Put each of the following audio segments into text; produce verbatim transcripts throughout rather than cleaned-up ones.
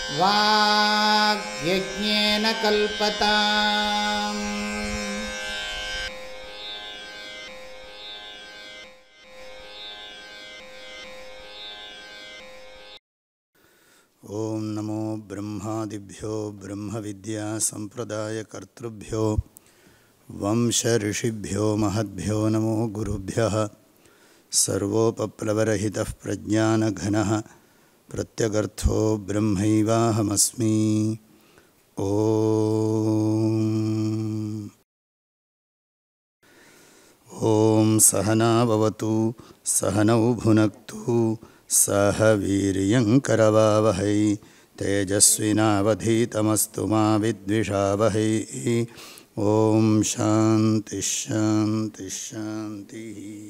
வாக்யஜ்ஞேன கல்பதாம். ஓம் நமோ பிரம்மாதிப்யோ பிரம்ம வித்யா சம்பிரதாய கர்த்ருப்யோ வம்ச ரிஷிப்யோ மஹத்யோ நமோ குருப்யः. சர்வோபப்ளவரஹிதः பிரஜ்ஞானகணः பிரத்யகர்த்தோ பிரம்மைவாஹமஸ்மி. ஓம் ஓம் சஹனா பவது சஹனௌ புனக்து சஹ வீரியங்கரவாவஹை தேஜஸ்வினாவதீதமஸ்து மா வித்விஷாவஹை. ஓம் சாந்தி ஷாந்தி ஷாந்தி.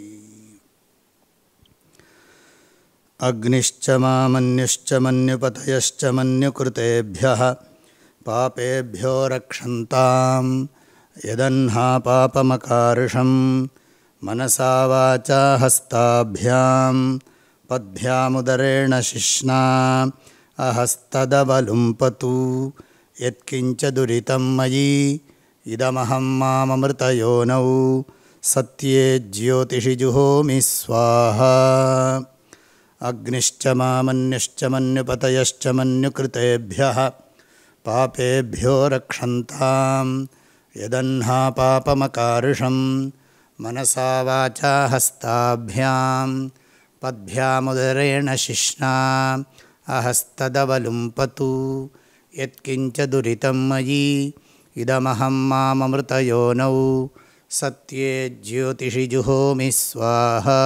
அக்னிஷ்ச மாமன்யுஷ்ச மன்யுபதயஷ்ச மன்யுக்ருதேப்யः பாபேப்யோ ரக்ஷந்தாம் யதன்ஹா பாபமகார்ஷம் மனசா வாசா ஹஸ்தாபியாம் பத்பியாமுதரேண சிஷ்ணா அஹஸ்ததவலும்பது யத்கிஞ்ச துரிதம் மயி இதமஹம் மாமமிருதயோனௌ சத்யே ஜ்யோதிஷி ஜுஹோமி ஸ்வாஹா. அக்னிஷ்ச மாமன்யுஷ்ச மன்யுபதயஷ்ச மன்யுக்ருதேப்யः பாபேப்யோ ரக்ஷந்தாம் யதன்ஹா பாபமகார்ஷம் மனசா வாசா ஹஸ்தாபியாம் பத்பியாமுதரேண சிஷ்ணா அஹஸ்ததவலும்பது யத்கிஞ்ச துரிதம் மயி இதமஹம் மாமமிருதயோனௌ சத்யே ஜ்யோதிஷி ஜுஹோமி ஸ்வாஹா.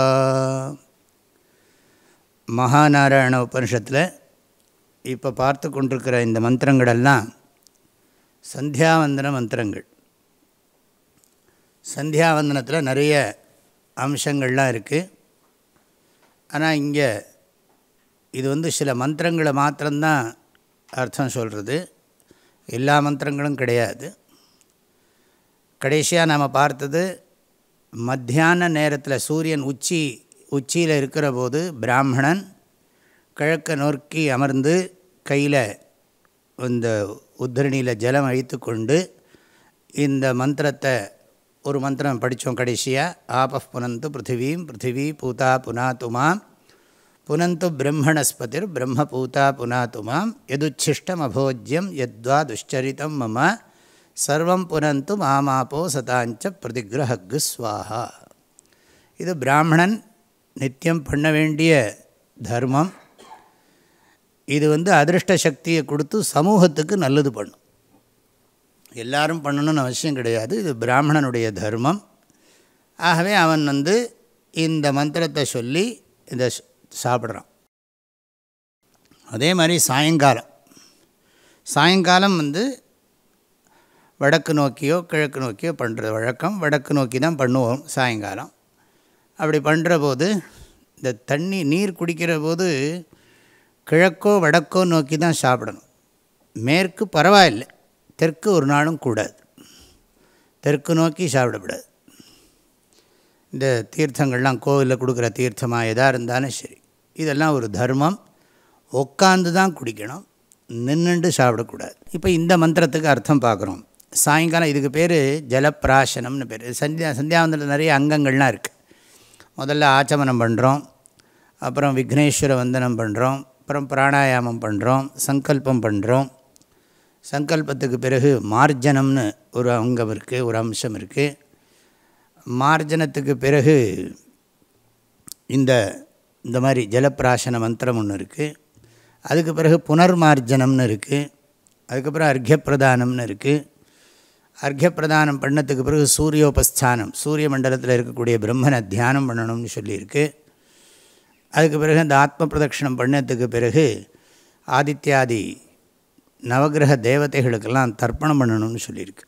மகாநாராயண உபனிஷத்தில் இப்போ பார்த்து கொண்டிருக்கிற இந்த மந்திரங்களெல்லாம் சந்தியாவந்தன மந்திரங்கள். சந்தியாவந்தனத்தில் நிறைய அம்சங்கள்லாம் இருக்குது. ஆனால் இங்கே இது வந்து சில மந்திரங்களை மாத்திரம்தான் அர்த்தம் சொல்கிறது, எல்லா மந்திரங்களும் கிடையாது. கடைசியாக நாம் பார்த்தது மத்தியான நேரத்தில் சூரியன் உச்சி உச்சியில் இருக்கிற போது பிராமணன் கிழக்க நோக்கி அமர்ந்து கையில் இந்த உத்தரணியில் ஜலம் அழித்து கொண்டு இந்த மந்திரத்தை ஒரு மந்திரம் படித்தோம் கடைசியாக. ஆபஃப் புனந்து பிருத்திவீம் பிருத்திவி பூதா புனாத்துமாம் புனந்து பிரம்மணஸ்பதிர் பிரம்ம பூதா புனாத்துமாம் எதுச்சிஷ்டம் அபோஜ்யம் யத்வா துஷ்சரிதம் மம சர்வம் புனந்து மாமாப்போ சதாஞ்ச பிரதிகிரஹக்கு ஸ்வாஹா. இது பிராமணன் நித்தியம் பண்ண வேண்டிய தர்மம். இது வந்து அதிருஷ்ட சக்தியை கொடுத்து சமூகத்துக்கு நல்லது பண்ணும். எல்லாரும் பண்ணணும்னு அவசியம் கிடையாது, இது பிராமணனுடைய தர்மம். ஆகவே அவன் வந்து இந்த மந்திரத்தை சொல்லி இதை சாப்பிட்றான். அதே மாதிரி சாயங்காலம் சாயங்காலம் வந்து வடக்கு நோக்கியோ கிழக்கு நோக்கியோ பண்ணுறது வழக்கம். வடக்கு நோக்கி தான் பண்ணுவோம் சாயங்காலம். அப்படி பண்ணுற போது இந்த தண்ணி நீர் குடிக்கிற போது கிழக்கோ வடக்கோ நோக்கி தான் சாப்பிடணும். மேற்கு பரவாயில்லை, தெற்கு ஒரு நாளும் கூடாது. தெற்கு நோக்கி சாப்பிடக்கூடாது. இந்த தீர்த்தங்கள்லாம் கோவிலில் கொடுக்குற தீர்த்தமாக எதாக இருந்தாலும் சரி, இதெல்லாம் ஒரு தர்மம். உட்காந்து தான் குடிக்கணும், நின்றுண்டு சாப்பிடக்கூடாது. இப்போ இந்த மந்திரத்துக்கு அர்த்தம் பார்க்குறோம். சாயங்காலம் இதுக்கு பேர் ஜலப்பிராசனம்னு பேர். சந்தியா சந்தியாவந்தத்தில் நிறைய அங்கங்கள்லாம் இருக்குது. முதல்ல ஆச்சமனம் பண்ணுறோம், அப்புறம் விக்னேஸ்வர வந்தனம் பண்ணுறோம், அப்புறம் பிராணாயாமம் பண்ணுறோம், சங்கல்பம் பண்ணுறோம். சங்கல்பத்துக்கு பிறகு மார்ஜனம்னு ஒரு அங்கம் இருக்குது, ஒரு அம்சம் இருக்குது. மார்ஜனத்துக்கு பிறகு இந்த இந்த மாதிரி ஜலப்பிராசன மந்திரம் ஒன்று இருக்குது. அதுக்கு பிறகு புனர்மார்ஜனம்னு இருக்குது. அதுக்கப்புறம் அர்க்யப்பிரதானம்னு இருக்குது. அர்க்யப்பிரதானம் பண்ணத்துக்கு பிறகு சூரியோபஸ்தானம், சூரிய மண்டலத்தில் இருக்கக்கூடிய பிரம்மனை தியானம் பண்ணணும்னு சொல்லியிருக்கு. அதுக்கு பிறகு அந்த ஆத்ம பிரதட்சணம் பண்ணத்துக்கு பிறகு ஆதித்யாதி நவகிரக தேவதைகளுக்கெல்லாம் தர்ப்பணம் பண்ணணும்னு சொல்லியிருக்கு.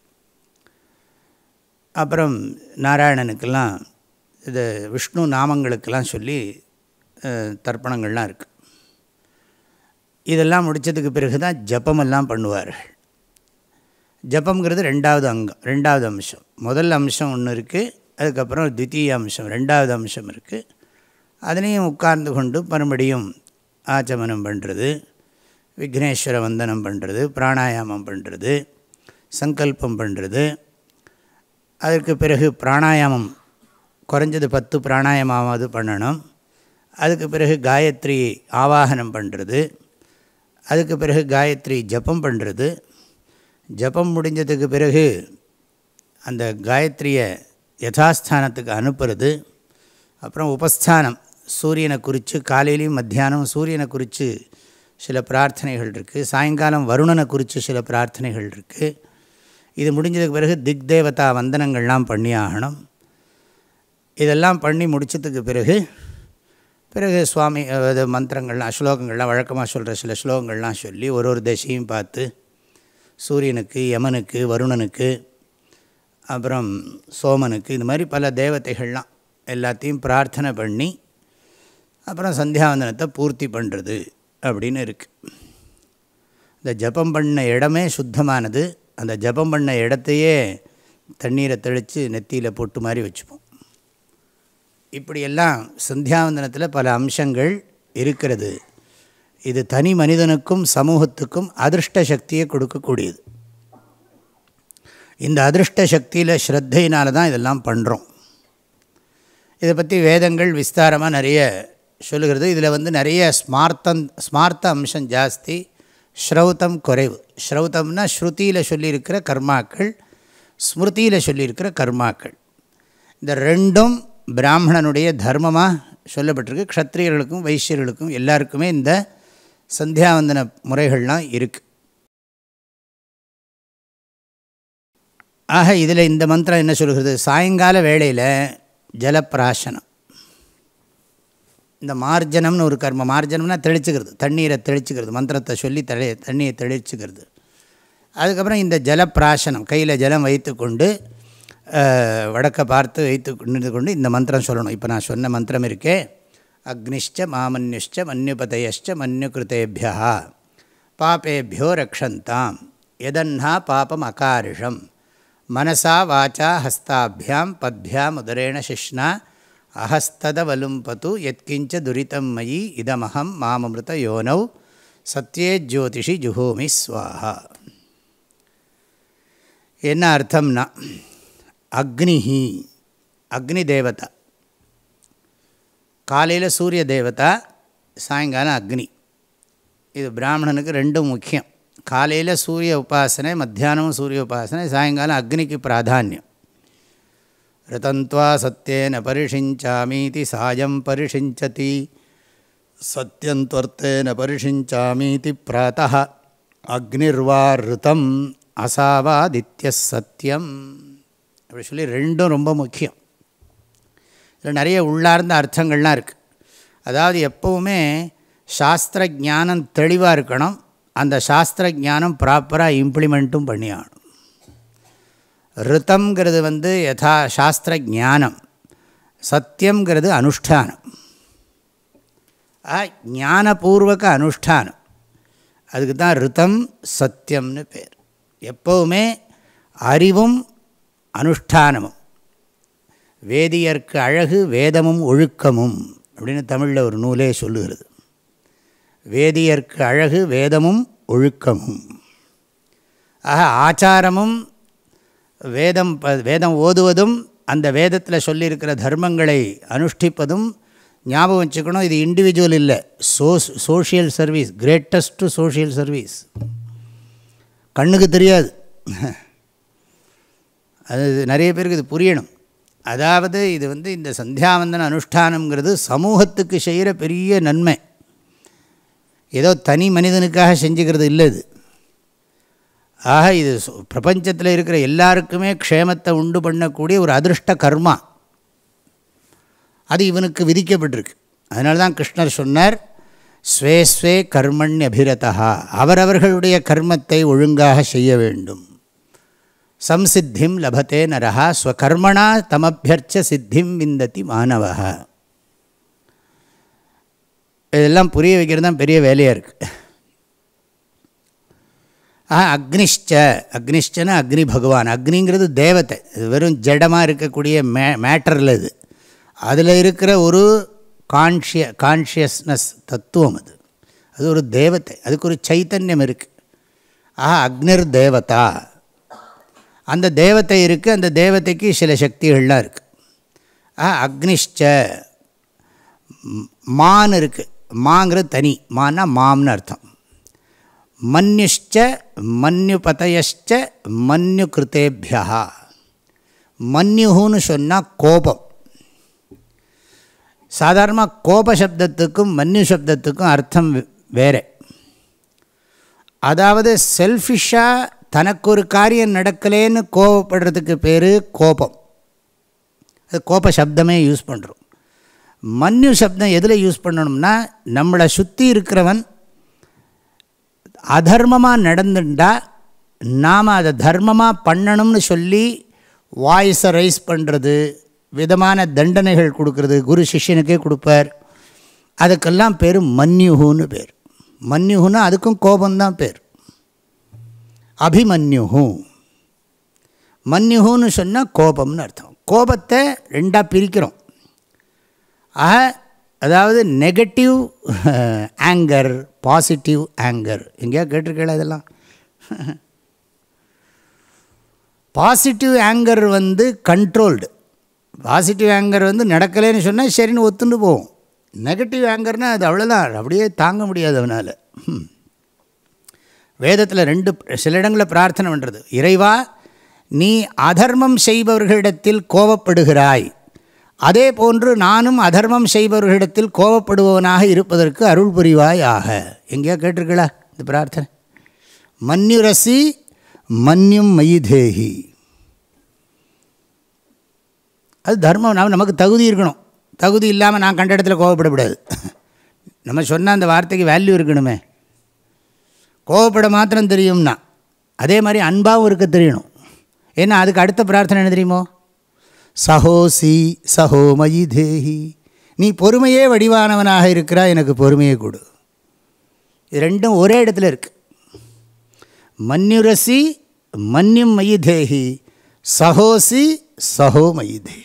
அப்புறம் நாராயணனுக்கெல்லாம் இது விஷ்ணு நாமங்களுக்கெல்லாம் சொல்லி தர்ப்பணங்கள்லாம் இருக்குது. இதெல்லாம் முடித்ததுக்கு பிறகு தான் ஜபமெல்லாம் பண்ணுவார்கள். ஜபங்கிறது ரெண்டாவது அங்கம், ரெண்டாவது அம்சம். முதல் அம்சம் ஒன்று இருக்குது, அதுக்கப்புறம் த்விதீய அம்சம், ரெண்டாவது அம்சம் இருக்குது. அதுலேயும் உட்கார்ந்து கொண்டு மறுபடியும் ஆச்சமனம் பண்ணுறது, விக்னேஸ்வர வந்தனம் பண்ணுறது, பிராணாயாமம் பண்ணுறது, சங்கல்பம் பண்ணுறது. அதற்கு பிறகு பிராணாயாமம் குறைஞ்சது பத்து பிராணாயாமாவது பண்ணணும். அதுக்கு பிறகு காயத்ரி ஆவாகனம் பண்ணுறது, அதுக்கு பிறகு காயத்ரி ஜபம் பண்ணுறது. ஜபம் முடிஞ்சதுக்கு பிறகு அந்த காயத்ரியை யதாஸ்தானத்துக்கு அனுப்புறது. அப்புறம் உபஸ்தானம், சூரியனை குறித்து காலையிலையும் மத்தியானம் சூரியனை குறித்து சில பிரார்த்தனைகள் இருக்குது. சாயங்காலம் வருணனை குறித்து சில பிரார்த்தனைகள் இருக்குது. இது முடிஞ்சதுக்கு பிறகு திக் தேவதா வந்தனங்கள்லாம் பண்ணி ஆகணும். இதெல்லாம் பண்ணி முடித்ததுக்கு பிறகு பிறகு சுவாமி மந்திரங்கள்லாம் ஸ்லோகங்கள்லாம் வழக்கமாக சொல்கிற சில ஸ்லோகங்கள்லாம் சொல்லி ஒரு ஒரு திசையும் பார்த்து சூரியனுக்கு, யமனுக்கு, வருணனுக்கு, அப்புறம் சோமனுக்கு, இது மாதிரி பல தேவதைகள்லாம் எல்லாத்தையும் பிரார்த்தனை பண்ணி அப்புறம் சந்தியாவந்தனத்தை பூர்த்தி பண்ணுறது அப்படின்னு இருக்குது. இந்த ஜபம் பண்ண இடமே சுத்தமானது. அந்த ஜபம் பண்ண இடத்தையே தண்ணீரை தெளித்து நெத்தியில் பொட்டு மாதிரி வச்சுப்போம். இப்படியெல்லாம் சந்தியாவந்தனத்தில் பல அம்சங்கள் இருக்கிறது. இது தனி மனிதனுக்கும் சமூகத்துக்கும் அதிருஷ்ட சக்தியை கொடுக்கக்கூடியது. இந்த அதிருஷ்ட சக்தியில் ஸ்ரத்தையினால தான் இதெல்லாம் பண்ணுறோம். இதை பற்றி வேதங்கள் விஸ்தாரமாக நிறைய சொல்லுகிறது. இதில் வந்து நிறைய ஸ்மார்த்தம் ஸ்மார்த்த அம்சம் ஜாஸ்தி, ஸ்ரௌத்தம் குறைவு. ஸ்ரௌத்தம்னா ஸ்ருதியில் சொல்லியிருக்கிற கர்மாக்கள், ஸ்மிருதியில் சொல்லியிருக்கிற கர்மாக்கள். இந்த ரெண்டும் பிராமணனுடைய தர்மமாக சொல்லப்பட்டிருக்கு. க்ஷத்ரியர்களுக்கும் வைசியர்களுக்கும் எல்லாருக்குமே இந்த சந்தியாவந்தன முறைகள்லாம் இருக்குது. ஆக இதில் இந்த மந்திரம் என்ன சொல்கிறது? சாயங்கால வேளையில் ஜலப்பிராசனம், இந்த மார்ஜனம்னு ஒரு கர்மம். மார்ஜனம்னா தெளிச்சுக்கிறது, தண்ணீரை தெளிச்சுக்கிறது, மந்திரத்தை சொல்லி தழை தண்ணியை தெளிச்சுக்கிறது. அதுக்கப்புறம் இந்த ஜலப்பிராசனம், கையில் ஜலம் வைத்து கொண்டு வடக்க பார்த்து வைத்து நின்று கொண்டு இந்த மந்திரம் சொல்லணும். இப்போ நான் சொன்ன மந்திரம் இருக்கே, அக்னிஷ்ச மாமன்யுஷ்ச மன்யுபதயஷ்ச மன்யுகிருத்தேபியா பாபேபியோ ரக்ஷந்தாம் எதன்னா பாபம் அகாரிஷம் மனசா வாச்சா ஹஸ்தாபியாம் பத்பியாம் உதரேண சிஷ்ணா அஹஸ்ததவலும்பது யத்கிஞ்ச துரிதம் மயி இதமஹம் மாமமிருத யோனௌ சத்யே ஜோதிஷி ஜுஹோமி ஸ்வாஹா. என்ன அர்த்தம்னா, அக்னிஹி அக்னி தேவதா, காலையில் சூரிய தேவதா, சாயங்காலம் அக்னி. இது பிராமணனுக்கு ரெண்டும் முக்கியம். காலையில் சூரிய உபாசனை, மத்தியானமும் சூரிய உபாசனை, சாயங்காலம் அக்னிக்கு பிராதானியம். ரிதந்த்வா சத்யேன பரிஷிஞ்சாமீதி சாயம் பரிஷிஞ்சதி சத்யந்த்வர்த்தேன பரிஷிஞ்சாமீதி பிராதः அக்னிர்வா ரிதம் அசாவாதித்ய சத்யம். அப்படி சொல்லி ரெண்டும் ரொம்ப முக்கியம். இதில் நிறைய உள்ளார்ந்த அர்த்தங்கள்லாம் இருக்குது. அதாவது எப்போவுமே சாஸ்திர ஞானம் தெளிவாக இருக்கணும். அந்த சாஸ்திர ஞானம் ப்ராப்பராக இம்ப்ளிமெண்ட்டும் பண்ணி ஆகணும். ரிதம்ங்கிறது வந்து யதா சாஸ்திர ஞானம், சத்தியங்கிறது அனுஷ்டானம். ஞானபூர்வக அனுஷ்டானம், அதுக்கு தான் ரிதம் சத்தியம்னு பேர். எப்போவுமே அறிவும் அனுஷ்டானமும். வேதியர்க்கு அழகு வேதமும் ஒழுக்கமும் அப்படின்னு தமிழில் ஒரு நூலே சொல்லுகிறது. வேதியர்க்கு அழகு வேதமும் ஒழுக்கமும். ஆக ஆச்சாரமும் வேதம் வேதம் ஓதுவதும் அந்த வேதத்தில் சொல்லியிருக்கிற தர்மங்களை அனுஷ்டிப்பதும் ஞாபகம் வச்சுக்கணும். இது இண்டிவிஜுவல் இல்லை, so social service, greatest social service. கண்ணுக்கு தெரியாது, அது நிறைய பேருக்கு இது புரியணும். அதாவது இது வந்து இந்த சந்தியாவந்தன அனுஷ்டானங்கிறது சமூகத்துக்கு செய்கிற பெரிய நன்மை. ஏதோ தனி மனிதனுக்காக செஞ்சுக்கிறது இல்லை இது. ஆக இது பிரபஞ்சத்தில் இருக்கிற எல்லாருக்குமே க்ஷேமத்தை உண்டு பண்ணக்கூடிய ஒரு அதிருஷ்ட கர்மா. அது இவனுக்கு விதிக்கப்பட்டிருக்கு. அதனால தான் கிருஷ்ணர் சொன்னார், ஸ்வே ஸ்வே கர்மண்யபிரதா, அவரவர்களுடைய கர்மத்தை ஒழுங்காக செய்ய வேண்டும். சம்சித்திம் லபத்தே நரஹா ஸ்வகர்மணா தமபியர்ச்ச சித்திம் விந்ததி மாணவः. இதெல்லாம் புரிய வைக்கிறது தான் பெரிய வேலையாக இருக்குது. ஆ அக்னிஷ்ச, அக்னிஷ்சனா அக்னி பகவான். அக்னிங்கிறது தேவத்தை, இது வெறும் ஜடமாக இருக்கக்கூடிய மே மேட்டரில் இது. அதில் இருக்கிற ஒரு கான்ஷிய கான்ஷியஸ்னஸ் தத்துவம் அது. அது ஒரு தேவத்தை, அதுக்கு ஒரு சைத்தன்யம் இருக்குது. ஆஹா, அக்னிர் தேவதா, அந்த தேவத்தை இருக்குது. அந்த தேவதைக்கு சில சக்திகள்லாம் இருக்குது. ஆஹா, அக்னிஷ்ச, மான் இருக்குது. மாங்கிறது தனி, மான்னா மாம்னு அர்த்தம். மன்யுஷ்ச மன்யுபதயஷ்ச மன்யு கிருத்தேபியா. மன்யுன்னு சொன்னால் கோபம். சாதாரணமாக கோப சப்தத்துக்கும் மன்யு சப்தத்துக்கும் அர்த்தம் வேறு. அதாவது செல்ஃபிஷாக தனக்கு ஒரு காரியம் நடக்கலேன்னு கோபப்படுறதுக்கு பேர் கோபம். அது கோப சப்தமே யூஸ் பண்ணுறோம். மன்யு சப்தம் எதில் யூஸ் பண்ணணும்னா, நம்மளை சுற்றி இருக்கிறவன் அதர்மமாக நடந்துட்டா நாம் அதை தர்மமாக பண்ணணும்னு சொல்லி வாய்ஸை ரைஸ் பண்ணுறது, விதமான தண்டனைகள் கொடுக்கறது. குரு சிஷ்யனுக்கே கொடுப்பார். அதுக்கெல்லாம் பேர் மன்யுன்னு பேர். மன்யுன்னா அதுக்கும் கோபந்தான் பேர். அபிமன்யு, மன்யுன்னு சொன்னால் கோபம்னு அர்த்தம். கோபத்தை ரெண்டாக பிரிக்கிறோம். ஆக அதாவது நெகட்டிவ் ஆங்கர், பாசிட்டிவ் ஆங்கர். எங்கேயா கேட்டிருக்கேன் இதெல்லாம்? பாசிட்டிவ் ஆங்கர் வந்து கண்ட்ரோல்டு. பாசிட்டிவ் ஆங்கர் வந்து நடக்கலைன்னு சொன்னால் சரின்னு ஒத்துண்டு போவோம். நெகட்டிவ் ஆங்கர்னால் அது அவ்வளோதான், அப்படியே தாங்க முடியாது அவனால். வேதத்தில் ரெண்டு சில இடங்களில் பிரார்த்தனை பண்ணுறது, இறைவா நீ அதர்மம் செய்பவர்களிடத்தில் கோபப்படுகிறாய், அதே போன்று நானும் அதர்மம் செய்பவர்களிடத்தில் கோபப்படுபவனாக இருப்பதற்கு அருள் புரிவாய் ஆக. எங்கேயா கேட்டிருக்கா இந்த பிரார்த்தனை? மன்யுரசி மன்யும் மயிதேஹி. அது தர்மம். நாம் நமக்கு தகுதி இருக்கணும். தகுதி இல்லாமல் நான் கண்ட இடத்துல கோபப்படக்கூடாது. நம்ம சொன்னால் அந்த வார்த்தைக்கு வேல்யூ இருக்கணுமே. கோபப்பட மாத்திரம் தெரியும்னா அதே மாதிரி அன்பாகவும் இருக்க தெரியணும். ஏன்னா அதுக்கு அடுத்த பிரார்த்தனை என்ன தெரியுமோ? சஹோசி சஹோமயி தேஹி. நீ பொறுமையே வடிவானவனாக இருக்கிறா, எனக்கு பொறுமையை கொடு. இது ரெண்டும் ஒரே இடத்துல இருக்கு. மன்யுரசி மன்யும் மயி தேஹி, சஹோசி சஹோமயி தேஹி.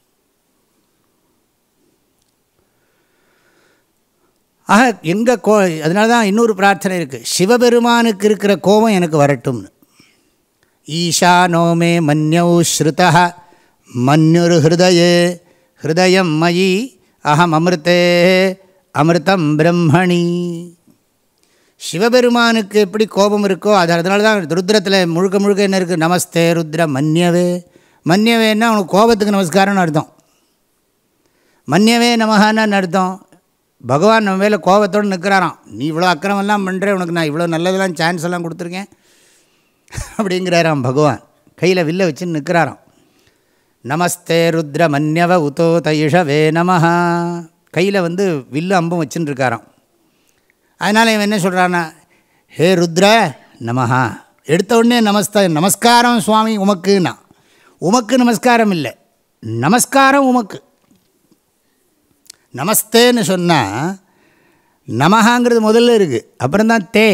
ஆக எங்கே கோ அதனால தான் இன்னொரு பிரார்த்தனை இருக்குது, சிவபெருமானுக்கு இருக்கிற கோபம் எனக்கு வரட்டும்னு. ஈஷானோமே மன்யௌ ஸ்ருதா மன்யுர் ஹிருதயே ஹிருதயம் மயி அஹம் அமிர்தே அமிர்தம் பிரம்மணி. சிவபெருமானுக்கு எப்படி கோபம் இருக்கோ அது அதனால தான் ருத்ரத்தில் முழுக்க முழுக்க என்ன இருக்குது? நமஸ்தே ருத்ர மன்யவே. மன்யவேன்னா அவனுக்கு கோபத்துக்கு நமஸ்காரம்னு அர்த்தம். மன்யவே நமகான்னு அர்த்தம். பகவான் நம்ம மேலே கோபத்தோடு நிற்கிறாராம். நீ இவ்வளோ அக்கிரமெல்லாம் பண்ணுற, உனக்கு நான் இவ்வளோ நல்லதெல்லாம் சான்ஸ் எல்லாம் கொடுத்துருக்கேன் அப்படிங்கிறாராம் பகவான். கையில் வில்ல வச்சுன்னு நிற்கிறாராம். நமஸ்தே ருத்ர மன்யவ உதோ தைஷவே நமஹா. கையில் வந்து வில்லு அம்பும் வச்சுன்னு இருக்காராம். அதனால் இவன் என்ன சொல்கிறான்னா, ஹே ருத்ர நமஹா. எடுத்த உடனே நமஸ்தா நமஸ்காரம் சுவாமி உமக்குன்னா. உமக்கு நமஸ்காரம் இல்லை, நமஸ்காரம் உமக்கு. நமஸ்தேன்னு சொன்னால் நமஹாங்கிறது முதல்ல இருக்குது, அப்புறம்தான் தே.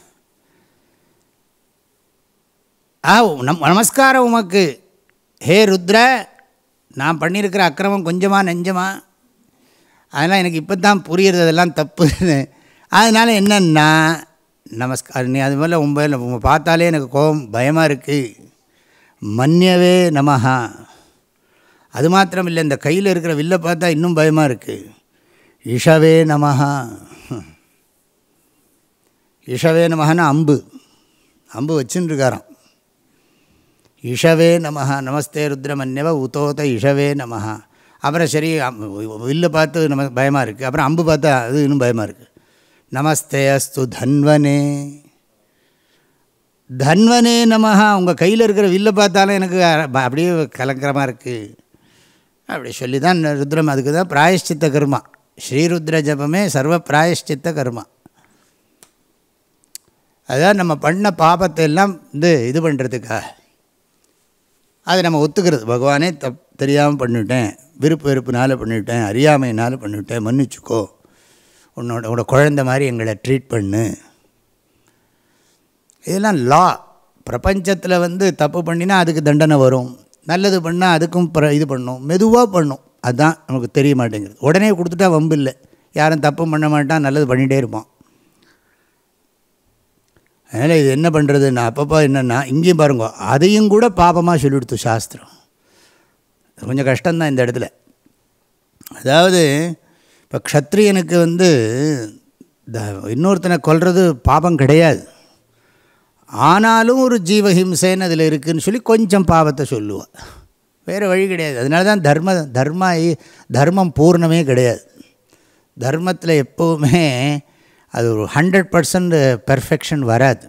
ஆ நம் நமஸ்காரம் உமக்கு. ஹே ருத்ர, நான் பண்ணியிருக்கிற அக்கிரமம் கொஞ்சமாக நெஞ்சமா, அதெல்லாம் எனக்கு இப்போ தான் புரியுறது அதெல்லாம் தப்புன்னு. அதனால் என்னன்னா நமஸ்காரம். நீ அது மேலே உங்க உங்க பார்த்தாலே எனக்கு கோபம் பயமாக இருக்குது. மன்யவே நமஹா. அது மாத்திரம் இல்லை, இந்த கையில் இருக்கிற வில்லை பார்த்தா இன்னும் பயமாக இருக்குது. இஷவே நமஹா. இஷவே நமஹான்னா அம்பு, அம்பு வச்சுன்னு இருக்காராம். இஷவே நமஹா. நமஸ்தே ருத்ரமன்யவ உதோத இஷவே நமஹா. அப்புறம் சரி வில்லை பார்த்து நம்ம பயமாக இருக்குது, அப்புறம் அம்பு பார்த்தா அது இன்னும் பயமாக இருக்குது. நமஸ்தே அஸ்து தன்வனே. தன்வனே நமஹா. உங்கள் கையில் இருக்கிற வில்லை பார்த்தாலும் எனக்கு அப்படியே கலங்கரமாக இருக்குது அப்படி சொல்லி தான் ருத்ரம். அதுக்கு தான் பிராயஷ்சித்த கர்மா. ஸ்ரீருத்ர ஜபமே சர்வ பிராயஷ்சித்த கர்மா. அதுதான் நம்ம பண்ண பாபத்தை எல்லாம் இது இது பண்ணுறதுக்காக. அதை நம்ம ஒத்துக்கிறது. பகவானே தப் தெரியாமல் பண்ணிவிட்டேன், விருப்பு வெறுப்புனால பண்ணிவிட்டேன், அறியாமையினால் பண்ணிவிட்டேன், மன்னிச்சுக்கோ, உன்னோட உன்னோட குழந்தை மாதிரி எங்களை ட்ரீட் பண்ணு. இதெல்லாம் லா. பிரபஞ்சத்தில் வந்து தப்பு பண்ணினா அதுக்கு தண்டனை வரும், நல்லது பண்ணால் அதுக்கும் இது பண்ணும், மெதுவாக பண்ணும். அதுதான் நமக்கு தெரிய மாட்டேங்கிறது. உடனே கொடுத்துட்டா வம்பு இல்லை. யாரும் தப்பு பண்ண மாட்டான், நல்லது பண்ணிகிட்டே இருப்பான். அதனால் இது என்ன பண்ணுறதுன்னா அப்பப்போ என்னென்னா இங்கேயும் பாருங்க, அதையும் கூட பாபமாக சொல்லிவிடுத்து சாஸ்திரம். கொஞ்சம் கஷ்டம்தான் இந்த இடத்துல. அதாவது இப்போ க்ஷத்ரியனுக்கு வந்து இன்னொருத்தனை கொல்றது பாபம் கிடையாது, ஆனாலும் ஒரு ஜீவஹிம்சைன்னு அதில் இருக்குதுன்னு சொல்லி கொஞ்சம் பாவத்தை சொல்லுவாள். வேறு வழி கிடையாது. அதனால தான் தர்ம தர்ம தர்மம் பூர்ணமே கிடையாது. தர்மத்தில் எப்போவுமே அது ஒரு ஹண்ட்ரட் பர்சன்ட் பெர்ஃபெக்ஷன் வராது.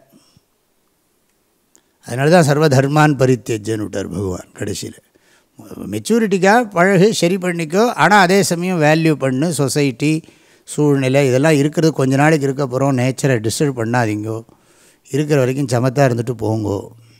அதனால தான் சர்வ தர்மான் பரித்தியஜன்னு விட்டார் பகவான் கடைசியில். மெச்சூரிட்டிக்காக பழகு, சரி பண்ணிக்கோ, ஆனால் அதே சமயம் வேல்யூ பண்ணு. சொசைட்டி சூழ்நிலை இதெல்லாம் இருக்கிறது கொஞ்ச நாளைக்கு இருக்க போகிறோம், நேச்சரை டிஸ்டர்ப் பண்ணாதீங்கோ, இருக்கிற வரைக்கும் சமத்தாக இருந்துட்டு போங்கோ.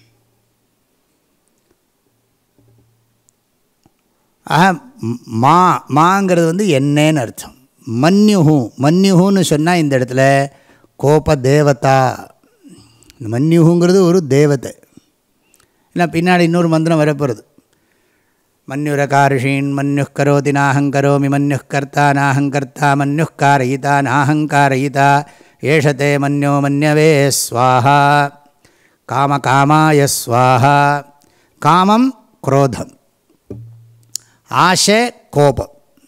ஆஹா, மா மாங்கிறது வந்து என்னன்னு அர்த்தம். மன்யுஹு, மன்யுஹுன்னு சொன்னால் இந்த இடத்துல கோப தேவதா. இந்த மன்யுஹுங்கிறது ஒரு தேவதை. இல்லை பின்னாடி இன்னொரு மந்திரம் வரப்போகிறது. மன்யுரகாரிஷீன் மன்யுஹ் கரோதி நாஹங்கரோமி மன்யுஹ் கர்த்தா நாஹங்கர்த்தா மன்யுஹ் காரயிதா நாஹங்காரயிதா ஏஷதே மன்யோ மன்யவே ஸ்வாஹா காம காமாய ஸ்வாஹா. காமம் குரோதம், ஆசை கோபம்,